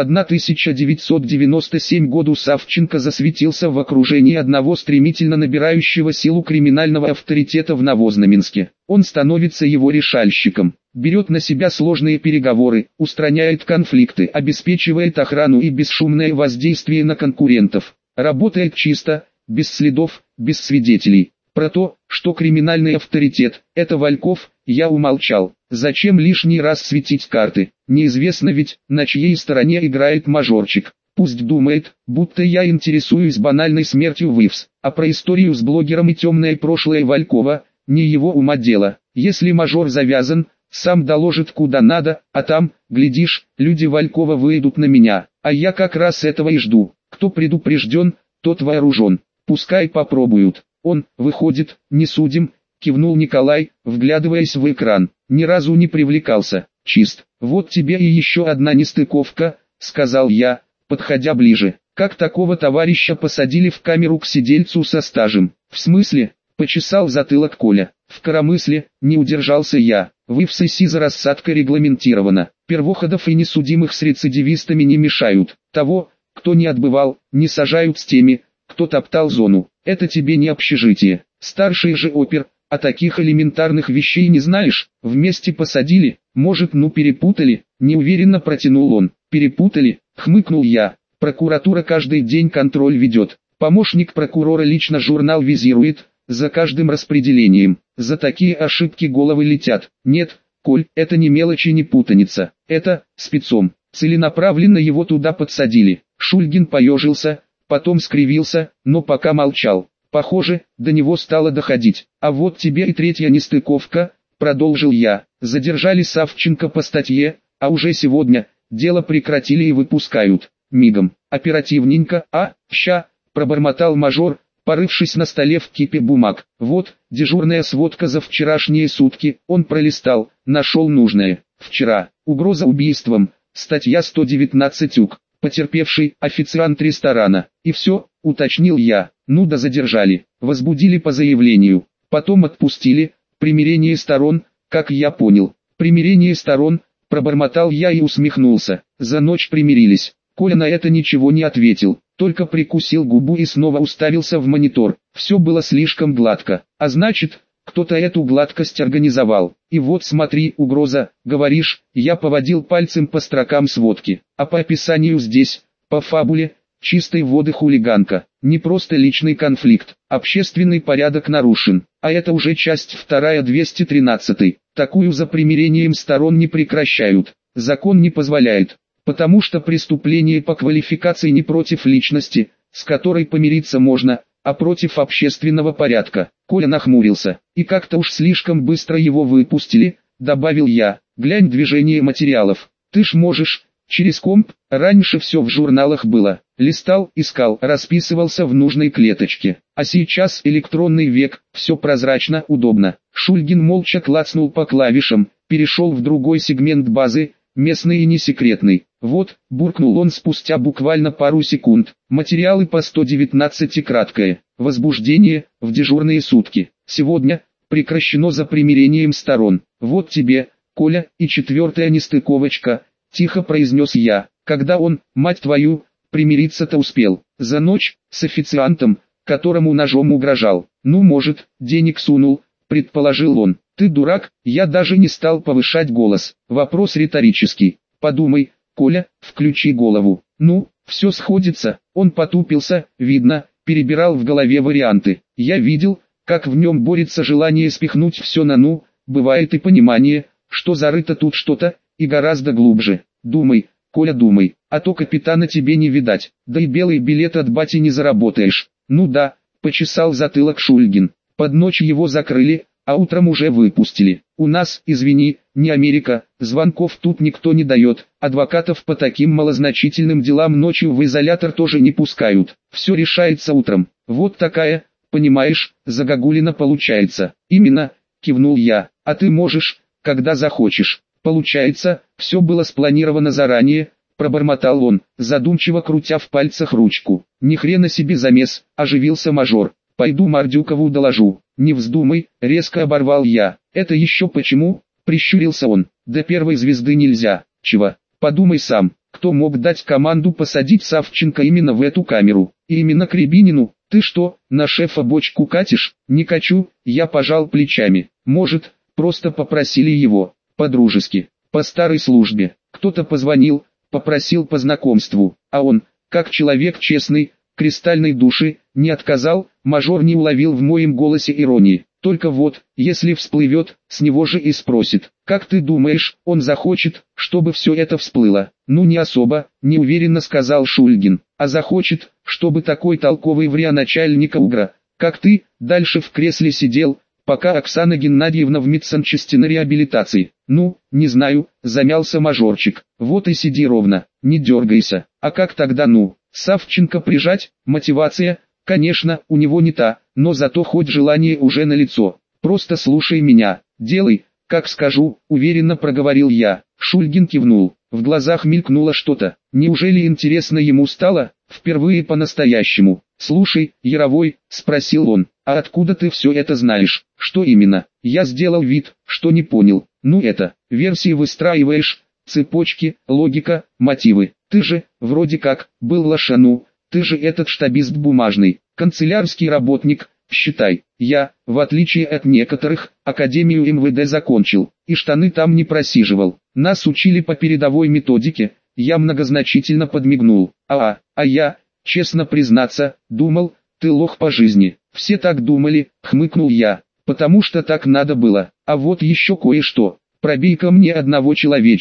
1997 году Савченко засветился в окружении одного стремительно набирающего силу криминального авторитета в Новознаменске. Он становится его решальщиком, берет на себя сложные переговоры, устраняет конфликты, обеспечивает охрану и бесшумное воздействие на конкурентов. Работает чисто, без следов, без свидетелей. Про то, что криминальный авторитет – это Вальков, я умолчал. Зачем лишний раз светить карты? Неизвестно ведь, на чьей стороне играет мажорчик. Пусть думает, будто я интересуюсь банальной смертью ВИВС, а про историю с блогером и темное прошлое Валькова – не его ума дело. Если мажор завязан, сам доложит куда надо, а там, глядишь, люди Валькова выйдут на меня. А я как раз этого и жду. Кто предупрежден, тот вооружен. Пускай попробуют. Он, выходит, не судим, кивнул Николай, вглядываясь в экран. Ни разу не привлекался. Чист. Вот тебе и еще одна нестыковка, сказал я, подходя ближе. Как такого товарища посадили в камеру к сидельцу со стажем? В смысле? Почесал затылок Коля. В коромысле, не удержался я. В ИФС и СИЗО рассадка регламентирована. Первоходов и несудимых с рецидивистами не мешают. Того, кто не отбывал, не сажают с теми, кто топтал зону. Это тебе не общежитие. Старший же опер, а таких элементарных вещей не знаешь. Вместе посадили, может, ну перепутали, неуверенно протянул он. Перепутали, хмыкнул я. Прокуратура каждый день контроль ведет. Помощник прокурора лично журнал визирует, за каждым распределением. За такие ошибки головы летят. Нет, Коль, это не мелочь и не путаница. Это, спецом. Целенаправленно его туда подсадили. Шульгин поежился, потом скривился, но пока молчал. Похоже, до него стало доходить. А вот тебе и третья нестыковка, продолжил я. Задержали Савченко по статье, а уже сегодня дело прекратили и выпускают. Мигом, оперативненько, ща, пробормотал мажор, порывшись на столе в кипе бумаг. Вот, дежурная сводка за вчерашние сутки, он пролистал, нашел нужное. Вчера, угроза убийством, статья 119 УК, потерпевший, официант ресторана. И все, уточнил я. Ну да задержали, возбудили по заявлению, потом отпустили, примирение сторон, как я понял. Примирение сторон, пробормотал я и усмехнулся. За ночь примирились. Коля на это ничего не ответил, только прикусил губу и снова уставился в монитор. Все было слишком гладко, а значит, кто-то эту гладкость организовал. И вот смотри, угроза, говоришь, я поводил пальцем по строкам сводки, а по описанию здесь, по фабуле, чистой воды хулиганка. Не просто личный конфликт, общественный порядок нарушен, а это уже часть 2 213. Такую за примирением сторон не прекращают, закон не позволяет, потому что преступление по квалификации не против личности, с которой помириться можно, а против общественного порядка. Коля нахмурился, и как-то уж слишком быстро его выпустили, добавил я. Глянь движение материалов, ты ж можешь, через комп, раньше все в журналах было, листал, искал, расписывался в нужной клеточке, а сейчас электронный век, все прозрачно, удобно. Шульгин молча клацнул по клавишам, перешел в другой сегмент базы, местный и не секретный. Вот, буркнул он спустя буквально пару секунд, материалы по 119 краткое, возбуждение, в дежурные сутки, сегодня, прекращено за примирением сторон. Вот тебе, Коля, и 4-я нестыковочка, тихо произнес я, когда он, мать твою, примириться-то успел, за ночь, с официантом, которому ножом угрожал. Ну может, денег сунул, предположил он. Ты дурак, я даже не стал повышать голос, вопрос риторический, подумай, Коля, включи голову. Ну, все сходится, он потупился, видно, перебирал в голове варианты. Я видел, как в нем борется желание спихнуть все на «ну», бывает и понимание, что зарыто тут что-то, и гораздо глубже. Думай, Коля, думай, а то капитана тебе не видать, да и белый билет от бати не заработаешь. Ну да, почесал затылок Шульгин, под ночь его закрыли, а утром уже выпустили. У нас, извини, не Америка, звонков тут никто не дает, адвокатов по таким малозначительным делам ночью в изолятор тоже не пускают, все решается утром. Вот такая, понимаешь, загогулина получается. Именно, кивнул я, а ты можешь, когда захочешь. Получается, все было спланировано заранее, пробормотал он, задумчиво крутя в пальцах ручку. Ни хрена себе замес, оживился мажор. Пойду Мордюкову доложу. Не вздумай, резко оборвал я. Это еще почему? Прищурился он. До первой звезды нельзя. Чего? Подумай сам, кто мог дать команду посадить Савченко именно в эту камеру? И именно к Рябинину? Ты что, на шефа бочку катишь? Не качу, я пожал плечами. Может, просто попросили его, по-дружески, по старой службе. Кто-то позвонил, попросил по знакомству, а он, как человек честный, кристальной души, не отказал. Мажор не уловил в моем голосе иронии. Только вот, если всплывет, с него же и спросит. Как ты думаешь, он захочет, чтобы все это всплыло? Ну не особо, неуверенно сказал Шульгин. А захочет, чтобы такой толковый вря начальника УГРа, как ты, дальше в кресле сидел, пока Оксана Геннадьевна в медсанчасти на реабилитации. Ну, не знаю, замялся мажорчик. Вот и сиди ровно, не дергайся. А как тогда ну? Савченко прижать, мотивация, конечно, у него не та, но зато хоть желание уже налицо. Просто слушай меня, делай, как скажу, уверенно проговорил я. Шульгин кивнул, в глазах мелькнуло что-то. Неужели интересно ему стало, впервые по-настоящему? Слушай, Яровой, спросил он, а откуда ты все это знаешь? Что именно? Я сделал вид, что не понял. Ну это, версии выстраиваешь, цепочки, логика, мотивы. Ты же, вроде как, был лошану, ты же этот штабист бумажный, канцелярский работник, считай. Я, в отличие от некоторых, Академию МВД закончил, и штаны там не просиживал. Нас учили по передовой методике, я многозначительно подмигнул. А я, честно признаться, думал, ты лох по жизни. Все так думали, хмыкнул я, потому что так надо было. А вот еще кое-что. Пробей-ка мне одного человечка.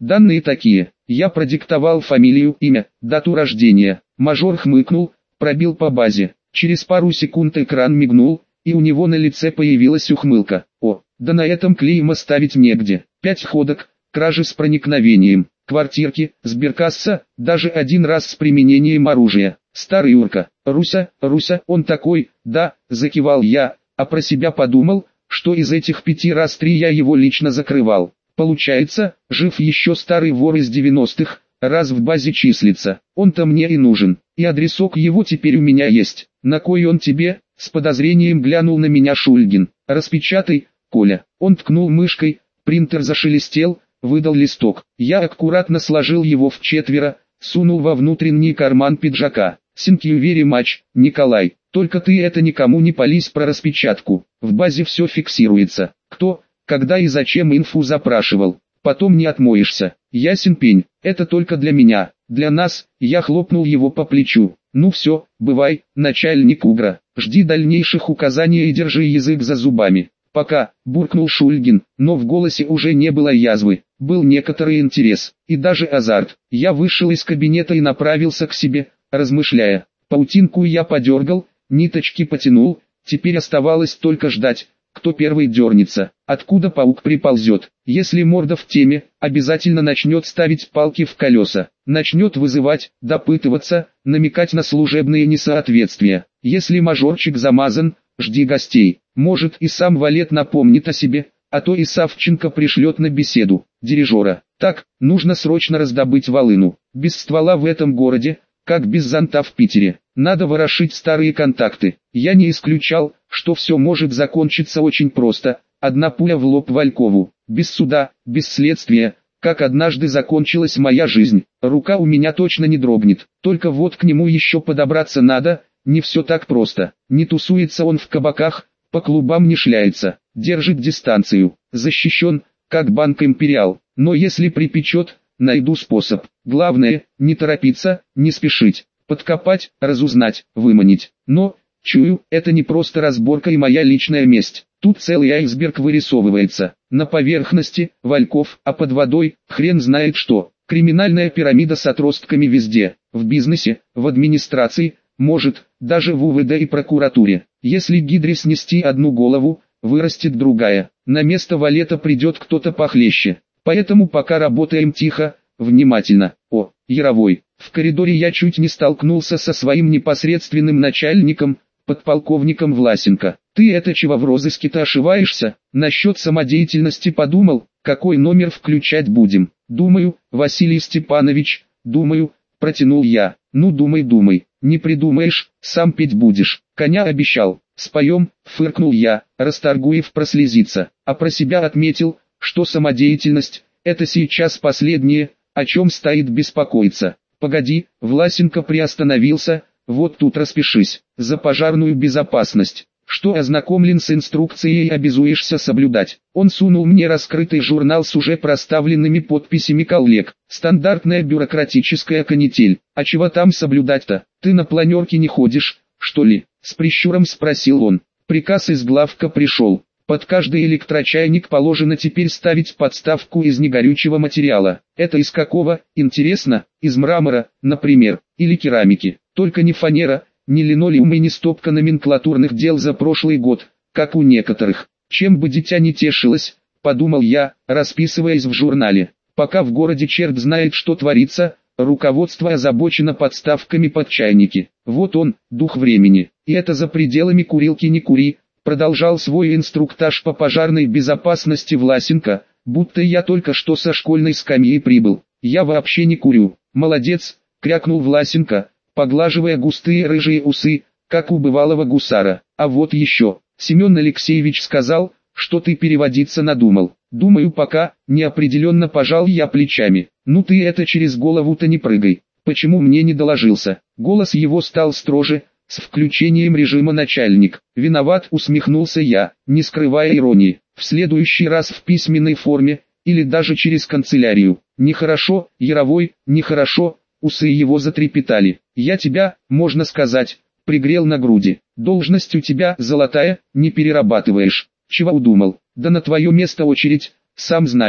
Данные такие. Я продиктовал фамилию, имя, дату рождения. Мажор хмыкнул, пробил по базе. Через пару секунд экран мигнул, и у него на лице появилась ухмылка. О, да на этом клейма ставить негде. 5 ходок, кражи с проникновением, квартирки, сберкасса, даже один раз с применением оружия. Старый урка. Руся, он такой, да, закивал я, а про себя подумал, что из этих 5 раз 3 я его лично закрывал. Получается, жив еще старый вор из 90-х, раз в базе числится. Он-то мне и нужен, и адресок его теперь у меня есть. На кой он тебе? С подозрением глянул на меня Шульгин. Распечатай, Коля. Он ткнул мышкой, принтер зашелестел, выдал листок. Я аккуратно сложил его в 4, сунул во внутренний карман пиджака. Thank you very much, Николай. Только ты это никому не пались про распечатку. В базе все фиксируется. Кто, когда и зачем инфу запрашивал. Потом не отмоешься. Ясен пень, это только для меня. Для нас, я хлопнул его по плечу. Ну все, бывай, начальник Угра. Жди дальнейших указаний и держи язык за зубами. Пока, буркнул Шульгин, но в голосе уже не было язвы. Был некоторый интерес, и даже азарт. Я вышел из кабинета и направился к себе, размышляя. Паутинку я подергал, ниточки потянул, теперь оставалось только ждать, кто первый дернется, откуда паук приползет. Если морда в теме, обязательно начнет ставить палки в колеса, начнет вызывать, допытываться, намекать на служебные несоответствия. Если мажорчик замазан, жди гостей. Может и сам Валет напомнит о себе, а то и Савченко пришлет на беседу дирижера. Так, нужно срочно раздобыть волыну. Без ствола в этом городе, как без зонта в Питере. Надо ворошить старые контакты. Я не исключал, что все может закончиться очень просто. Одна пуля в лоб Валькову. Без суда, без следствия, как однажды закончилась моя жизнь. Рука у меня точно не дрогнет. Только вот к нему еще подобраться надо. Не все так просто. Не тусуется он в кабаках, по клубам не шляется. Держит дистанцию. Защищен, как банк Империал. Но если припечет, найду способ. Главное, не торопиться, не спешить. Подкопать, разузнать, выманить. Но, чую, это не просто разборка и моя личная месть. Тут целый айсберг вырисовывается. На поверхности, Вальков, а под водой, хрен знает что. Криминальная пирамида с отростками везде. В бизнесе, в администрации, может, даже в УВД и прокуратуре. Если гидре снести одну голову, вырастет другая. На место Валета придет кто-то похлеще. Поэтому пока работаем тихо, внимательно. О, Яровой. В коридоре я чуть не столкнулся со своим непосредственным начальником, подполковником Власенко. Ты это чего в розыске-то ошиваешься? Насчет самодеятельности подумал, какой номер включать будем? Думаю, Василий Степанович, думаю, протянул я. Ну думай, не придумаешь, сам петь будешь. Коня обещал, споем, фыркнул я, Расторгуев прослезится, а про себя отметил, что самодеятельность – это сейчас последнее, о чем стоит беспокоиться. Погоди, Власенко приостановился, вот тут распишись, за пожарную безопасность, что ознакомлен с инструкцией и обязуешься соблюдать. Он сунул мне раскрытый журнал с уже проставленными подписями коллег. Стандартная бюрократическая канитель. А чего там соблюдать-то? Ты на планерке не ходишь, что ли? С прищуром спросил он. Приказ из главка пришел. Под каждый электрочайник положено теперь ставить подставку из негорючего материала. Это из какого, интересно? Из мрамора, например, или керамики. Только не фанера, не линолеум и не стопка номенклатурных дел за прошлый год, как у некоторых. Чем бы дитя не тешилось, подумал я, расписываясь в журнале. Пока в городе черт знает что творится, руководство озабочено подставками под чайники. Вот он, дух времени. И это за пределами курилки не кури. Продолжал свой инструктаж по пожарной безопасности Власенко, будто я только что со школьной скамьи прибыл. Я вообще не курю. Молодец, крякнул Власенко, поглаживая густые рыжие усы, как у бывалого гусара. А вот еще, Семен Алексеевич сказал, что ты переводиться надумал. Думаю пока, неопределенно пожал я плечами. Ну ты это через голову-то не прыгай. Почему мне не доложился? Голос его стал строже, с включением режима начальник. Виноват, усмехнулся я, не скрывая иронии. В следующий раз в письменной форме, или даже через канцелярию. Нехорошо, Яровой, нехорошо. Усы его затрепетали. Я тебя, можно сказать, пригрел на груди. Должность у тебя золотая, не перерабатываешь. Чего удумал? Да на твое место очередь, сам знаешь.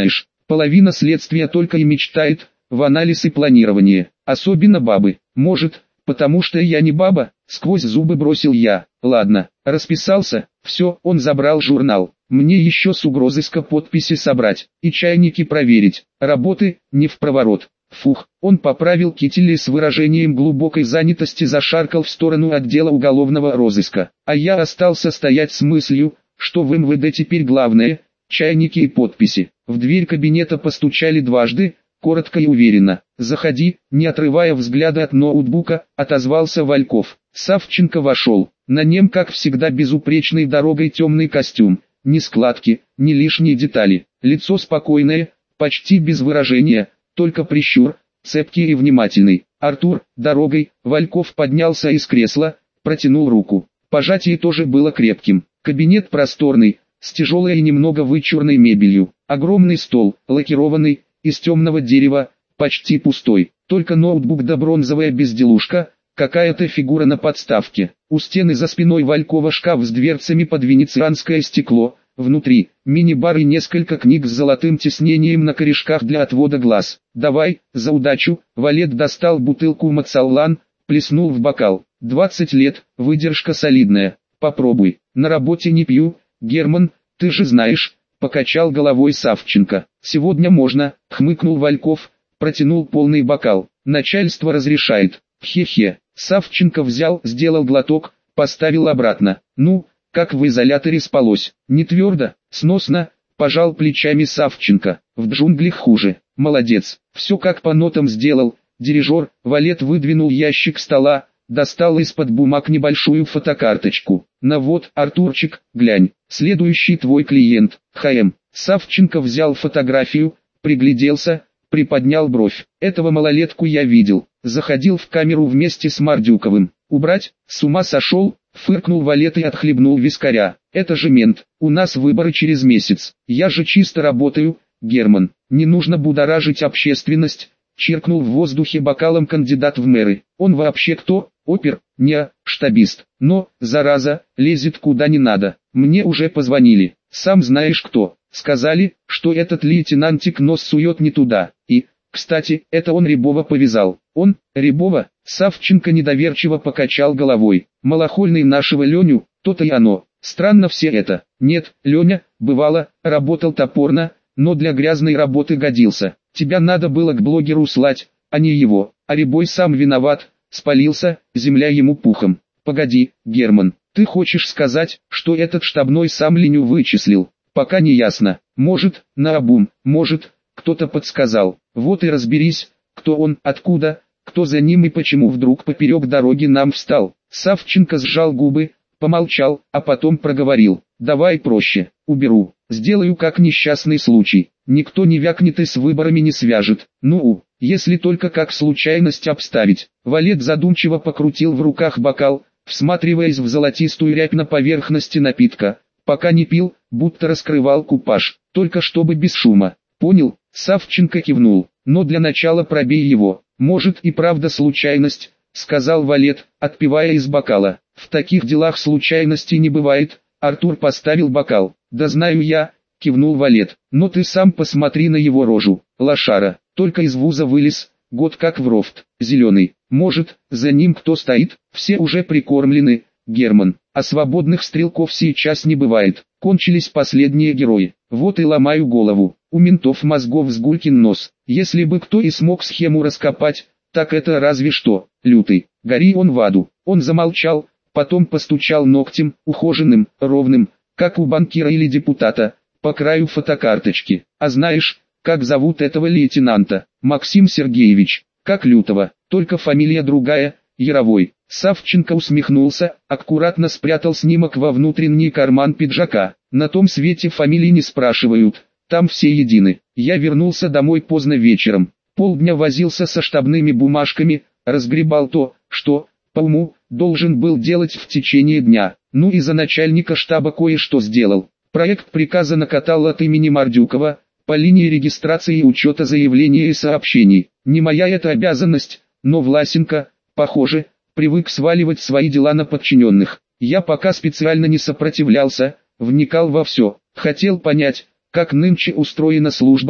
Половина следствия только и мечтает в анализ и планирование, особенно бабы. Может, потому что я не баба, сквозь зубы бросил я. Ладно, расписался, все, он забрал журнал. Мне еще с угрозыска подписи собрать и чайники проверить. Работы не впроворот. Фух, он поправил китель и с выражением глубокой занятости зашаркал в сторону отдела уголовного розыска. А я остался стоять с мыслью, что в МВД теперь главное – чайники и подписи. В дверь кабинета постучали дважды, коротко и уверенно. «Заходи», не отрывая взгляда от ноутбука, отозвался Вальков. Савченко вошел. На нем, как всегда, безупречной дорогой темный костюм. Ни складки, ни лишние детали. Лицо спокойное, почти без выражения, только прищур, цепкий и внимательный. «Артур, дорогой», Вальков поднялся из кресла, протянул руку. Пожатие тоже было крепким. Кабинет просторный, с тяжелой и немного вычурной мебелью. Огромный стол, лакированный, из темного дерева, почти пустой. Только ноутбук да бронзовая безделушка, какая-то фигура на подставке. У стены за спиной Валькова шкаф с дверцами под венецианское стекло. Внутри мини-бар и несколько книг с золотым тиснением на корешках для отвода глаз. «Давай, за удачу!» Валет достал бутылку Мацаллан, плеснул в бокал. 20 лет, выдержка солидная. Попробуй. На работе не пью, Герман, ты же знаешь. Покачал головой Савченко. «Сегодня можно», хмыкнул Вальков, протянул полный бокал. «Начальство разрешает». Хе-хе. Савченко взял, сделал глоток, поставил обратно. «Ну, как в изоляторе спалось?» «Не твердо, сносно», пожал плечами Савченко. «В джунглях хуже». «Молодец, все как по нотам сделал». Дирижер, Валет выдвинул ящик стола, достал из-под бумаг небольшую фотокарточку. «На вот, Артурчик, глянь, следующий твой клиент, ХМ». Савченко взял фотографию, пригляделся, приподнял бровь. «Этого малолетку я видел, заходил в камеру вместе с Мордюковым. Убрать, с ума сошел?» Фыркнул Валет и отхлебнул вискаря. «Это же мент, у нас выборы через месяц. Я же чисто работаю, Герман, не нужно будоражить общественность». Чиркнул в воздухе бокалом кандидат в мэры. «Он вообще кто? Опер? Не, штабист. Но, зараза, лезет куда не надо. Мне уже позвонили. Сам знаешь кто. Сказали, что этот лейтенантик нос сует не туда. И, кстати, это он Рябова повязал». «Он? Рябова?» Савченко недоверчиво покачал головой. «Малохольный нашего Леню, то-то и оно. Странно все это. Нет, Леня, бывало, работал топорно, но для грязной работы годился. Тебя надо было к блогеру слать, а не его. А Рябой сам виноват, спалился, земля ему пухом». «Погоди, Герман, ты хочешь сказать, что этот штабной сам Леню вычислил?» «Пока не ясно. Может, наобум, может, кто-то подсказал. Вот и разберись, кто он, откуда, кто за ним и почему вдруг поперек дороги нам встал». Савченко сжал губы, помолчал, а потом проговорил. «Давай проще, уберу, сделаю как несчастный случай. Никто не вякнет и с выборами не свяжет. Ну, если только как случайность обставить». Валет задумчиво покрутил в руках бокал, всматриваясь в золотистую рябь на поверхности напитка. Пока не пил, будто раскрывал купаж, только чтобы без шума. «Понял?» Савченко кивнул. «Но для начала пробей его. Может и правда случайность», сказал Валет, отпивая из бокала. «В таких делах случайности не бывает». Артур поставил бокал. «Да знаю я», кивнул Валет. «Но ты сам посмотри на его рожу, лошара. Только из вуза вылез, год как в рофт, зеленый. Может, за ним кто стоит? Все уже прикормлены, Герман. А свободных стрелков сейчас не бывает. Кончились последние герои. Вот и ломаю голову. У ментов мозгов с гулькин нос. Если бы кто и смог схему раскопать, так это разве что Лютый. Гори он в аду». Он замолчал, потом постучал ногтем, ухоженным, ровным, как у банкира или депутата, по краю фотокарточки. «А знаешь, как зовут этого лейтенанта?» «Максим Сергеевич, как Лютого, только фамилия другая, Яровой». Савченко усмехнулся, аккуратно спрятал снимок во внутренний карман пиджака. «На том свете фамилии не спрашивают, там все едины». Я вернулся домой поздно вечером. Полдня возился со штабными бумажками, разгребал то, что, по уму, должен был делать в течение дня. Ну и за начальника штаба кое-что сделал. Проект приказа накатал от имени Мордюкова, по линии регистрации и учета заявлений и сообщений. Не моя это обязанность, но Власенко, похоже, привык сваливать свои дела на подчиненных. Я пока специально не сопротивлялся, вникал во все, хотел понять, как нынче устроена служба,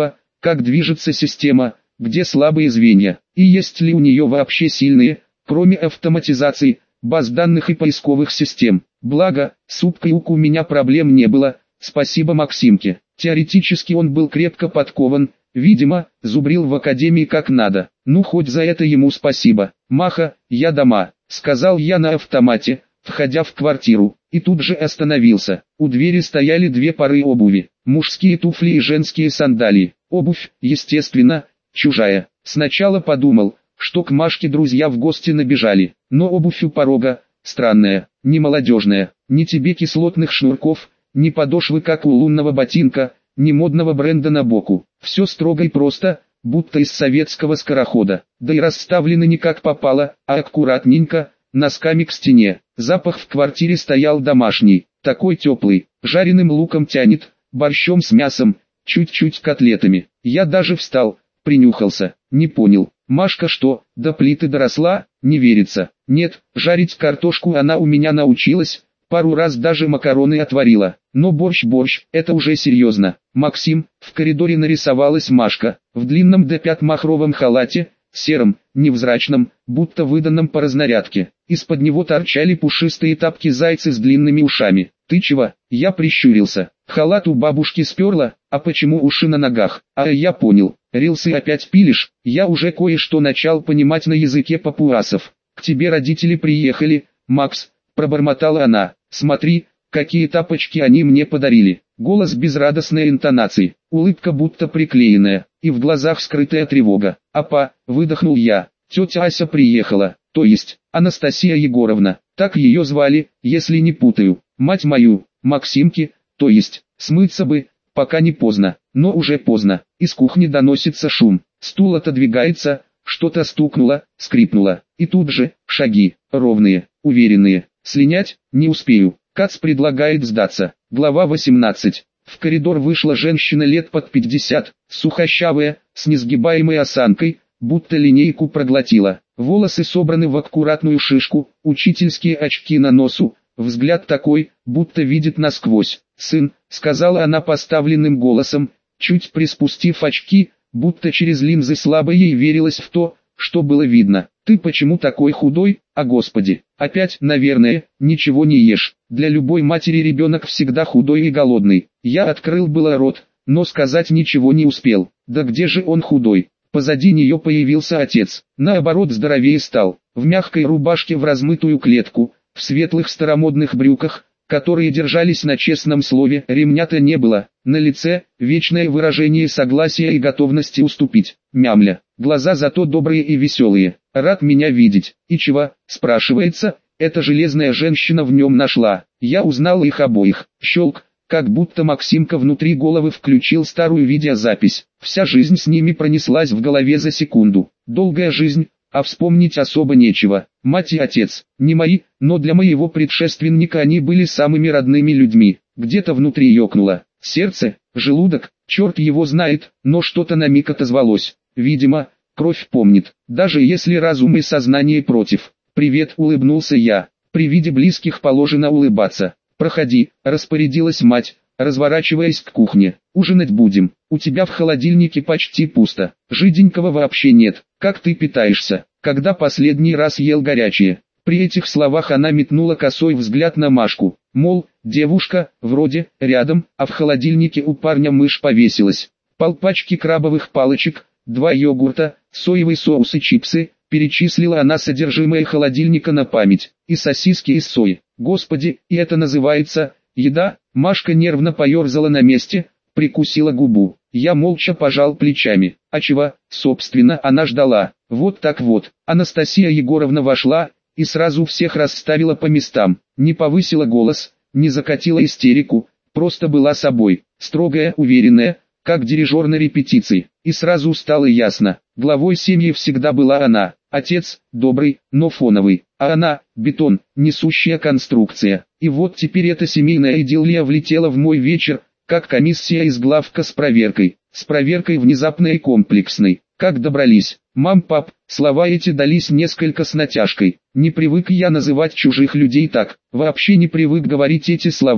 как движется система, где слабые звенья, и есть ли у нее вообще сильные, кроме автоматизации, баз данных и поисковых систем. Благо, с Упкаюк у меня проблем не было, спасибо Максимке. Теоретически он был крепко подкован, видимо, зубрил в академии как надо. Ну хоть за это ему спасибо. «Маха, я дома», — сказал я на автомате, входя в квартиру, и тут же остановился. У двери стояли две пары обуви, мужские туфли и женские сандалии. Обувь, естественно, чужая. Сначала подумал, что к Машке друзья в гости набежали, но обувь у порога, странная, не молодежная, ни тебе кислотных шнурков, ни подошвы как у лунного ботинка, ни модного бренда на боку. Все строго и просто, будто из советского скорохода, да и расставлены не как попало, а аккуратненько, носками к стене. Запах в квартире стоял домашний, такой теплый, жареным луком тянет, борщом с мясом, чуть-чуть котлетами. Я даже встал, принюхался, не понял, Машка что, до плиты доросла, не верится. Нет, жарить картошку она у меня научилась, пару раз даже макароны отварила, но борщ, это уже серьезно. Максим, в коридоре нарисовалась Машка, в длинном до пят махровом халате, сером, невзрачном, будто выданном по разнарядке. Из-под него торчали пушистые тапки-зайцы с длинными ушами. «Ты чего?» Я прищурился. Халат у бабушки сперла, а почему уши на ногах? А я понял. Рилсы опять пилишь? Я уже кое-что начал понимать на языке папуасов. К тебе родители приехали, Макс, пробормотала она. Смотри, какие тапочки они мне подарили. Голос безрадостной интонации, улыбка будто приклеенная, и в глазах скрытая тревога. «Апа», выдохнул я, тетя Ася приехала, то есть, Анастасия Егоровна, так ее звали, если не путаю, мать мою, Максимки, то есть, смыться бы, пока не поздно, но уже поздно. Из кухни доносится шум, стул отодвигается, что-то стукнуло, скрипнуло, и тут же, шаги, ровные, уверенные, слинять, не успею. Кац предлагает сдаться. Глава 18. В коридор вышла женщина лет под 50, сухощавая, с несгибаемой осанкой, будто линейку проглотила. Волосы собраны в аккуратную шишку, учительские очки на носу, взгляд такой, будто видит насквозь. «Сын», — сказала она поставленным голосом, чуть приспустив очки, будто через линзы слабо ей верилось в то, что было видно. «Ты почему такой худой, а господи, опять, наверное, ничего не ешь». Для любой матери ребенок всегда худой и голодный. Я открыл было рот, но сказать ничего не успел. Да где же он худой? Позади нее появился отец, наоборот здоровее стал, в мягкой рубашке в размытую клетку, в светлых старомодных брюках, которые держались на честном слове, ремня-то не было, на лице вечное выражение согласия и готовности уступить, мямля, глаза зато добрые и веселые, рад меня видеть, и чего, спрашивается, эта железная женщина в нем нашла. Я узнал их обоих, щелк, как будто Максимка внутри головы включил старую видеозапись, вся жизнь с ними пронеслась в голове за секунду, долгая жизнь, а вспомнить особо нечего. Мать и отец, не мои, но для моего предшественника они были самыми родными людьми. Где-то внутри ёкнуло, сердце, желудок, черт его знает, но что-то на миг отозвалось. Видимо, кровь помнит, даже если разум и сознание против. «Привет», — улыбнулся я, при виде близких положено улыбаться. «Проходи», — распорядилась мать, разворачиваясь к кухне. «Ужинать будем, у тебя в холодильнике почти пусто, жиденького вообще нет, как ты питаешься, когда последний раз ел горячее?» При этих словах она метнула косой взгляд на Машку, мол, девушка, вроде, рядом, а в холодильнике у парня мышь повесилась. Полпачки крабовых палочек, 2 йогурта, соевый соус и чипсы, перечислила она содержимое холодильника на память, и сосиски из сои. Господи, и это называется еда? Машка нервно поерзала на месте, прикусила губу. Я молча пожал плечами. А чего, собственно, она ждала? Вот так вот. Анастасия Егоровна вошла и сразу всех расставила по местам. Не повысила голос, не закатила истерику, просто была собой, строгая, уверенная, как дирижер на репетиции. И сразу стало ясно, главой семьи всегда была она, отец, добрый, но фоновый, а она, бетон, несущая конструкция. И вот теперь эта семейная идиллия влетела в мой вечер, как комиссия из главка с проверкой внезапной и комплексной. Как добрались? Мам, пап, слова эти дались несколько с натяжкой. Не привык я называть чужих людей так, вообще не привык говорить эти слова,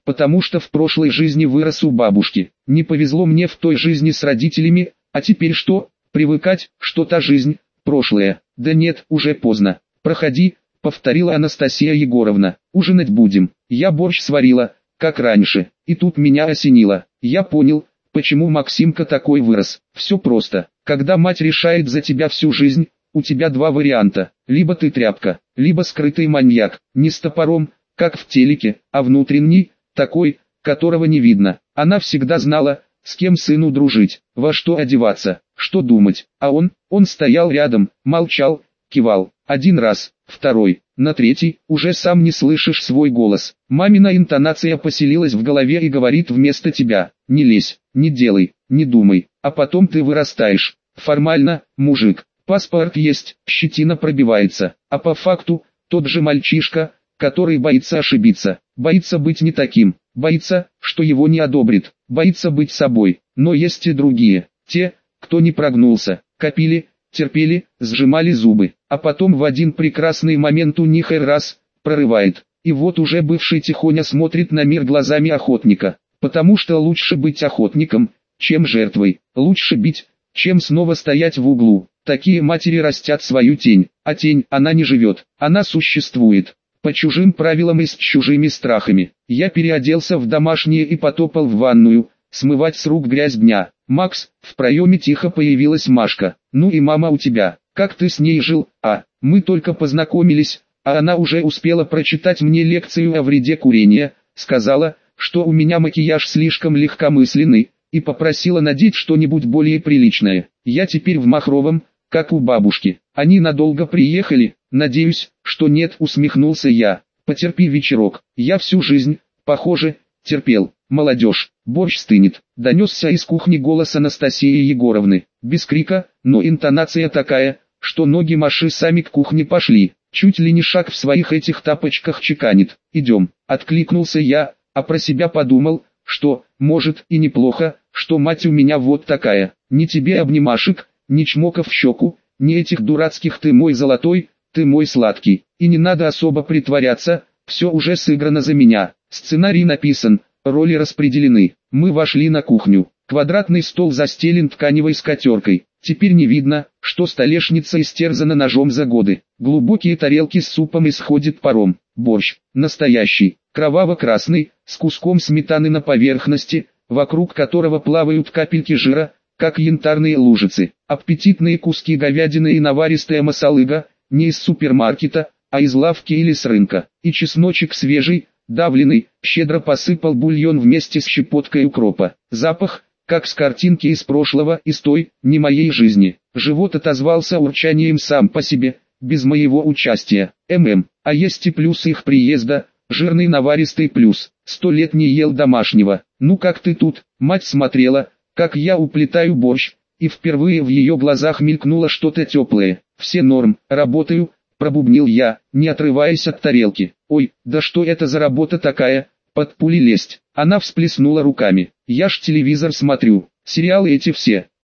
потому что в прошлой жизни вырос у бабушки. Не повезло мне в той жизни с родителями, а теперь что? Привыкать, что та жизнь, прошлое. Да нет, уже поздно. Проходи, повторила Анастасия Егоровна. Ужинать будем. Я борщ сварила, как раньше. И тут меня осенило. Я понял, почему Максимка такой вырос. Все просто. Когда мать решает за тебя всю жизнь, у тебя два варианта. Либо ты тряпка, либо скрытый маньяк. Не с топором, как в телеке, а внутренний, такой, которого не видно. Она всегда знала, с кем сыну дружить, во что одеваться, что думать. А он стоял рядом, молчал, кивал. Один раз, второй, на третий, уже сам не слышишь свой голос. Мамина интонация поселилась в голове и говорит вместо тебя: не лезь, не делай, не думай, а потом ты вырастаешь. Формально, мужик, паспорт есть, щетина пробивается, а по факту, тот же мальчишка, который боится ошибиться, боится быть не таким, боится, что его не одобрят, боится быть собой. Но есть и другие, те, кто не прогнулся, копили, терпели, сжимали зубы, а потом в один прекрасный момент у них раз, прорывает. И вот уже бывший тихоня смотрит на мир глазами охотника, потому что лучше быть охотником, чем жертвой, лучше бить, чем снова стоять в углу. Такие матери растят свою тень, а тень, она не живет, она существует. По чужим правилам и с чужими страхами. Я переоделся в домашнее и потопал в ванную, смывать с рук грязь дня. «Макс», в проеме тихо появилась Машка. «Ну и мама у тебя, как ты с ней жил?» Мы только познакомились, а она уже успела прочитать мне лекцию о вреде курения, сказала, что у меня макияж слишком легкомысленный, и попросила надеть что-нибудь более приличное. Я теперь в махровом, как у бабушки. Они надолго приехали? Надеюсь, что нет, усмехнулся я. Потерпи вечерок. Я всю жизнь, похоже, терпел. Молодежь, борщ стынет. Донесся из кухни голос Анастасии Егоровны. Без крика, но интонация такая, что ноги Маши сами к кухне пошли. Чуть ли не шаг в своих этих тапочках чеканит. Идем. Откликнулся я, а про себя подумал, что, может, и неплохо, что мать у меня вот такая. Ни тебе обнимашек, ни чмока в щеку, ни этих дурацких «ты мой золотой», «ты мой сладкий». И не надо особо притворяться, все уже сыграно за меня. Сценарий написан, роли распределены. Мы вошли на кухню. Квадратный стол застелен тканевой скатеркой. Теперь не видно, что столешница истерзана ножом за годы. Глубокие тарелки с супом исходит паром. Борщ, настоящий, кроваво-красный, с куском сметаны на поверхности, вокруг которого плавают капельки жира, как янтарные лужицы. Аппетитные куски говядины и наваристая масалыга, не из супермаркета, а из лавки или с рынка. И чесночек свежий, давленный, щедро посыпал бульон вместе с щепоткой укропа. Запах, как с картинки из прошлого, из той, не моей жизни. Живот отозвался урчанием сам по себе, без моего участия. А есть и плюс их приезда, жирный наваристый плюс. 100 лет не ел домашнего. Ну как ты тут? Мать смотрела, как я уплетаю борщ, и впервые в ее глазах мелькнуло что-то теплое. Все норм, работаю, пробубнил я, не отрываясь от тарелки. Ой, да что это за работа такая, под пули лезть. Она всплеснула руками. Я ж телевизор смотрю, сериалы эти все.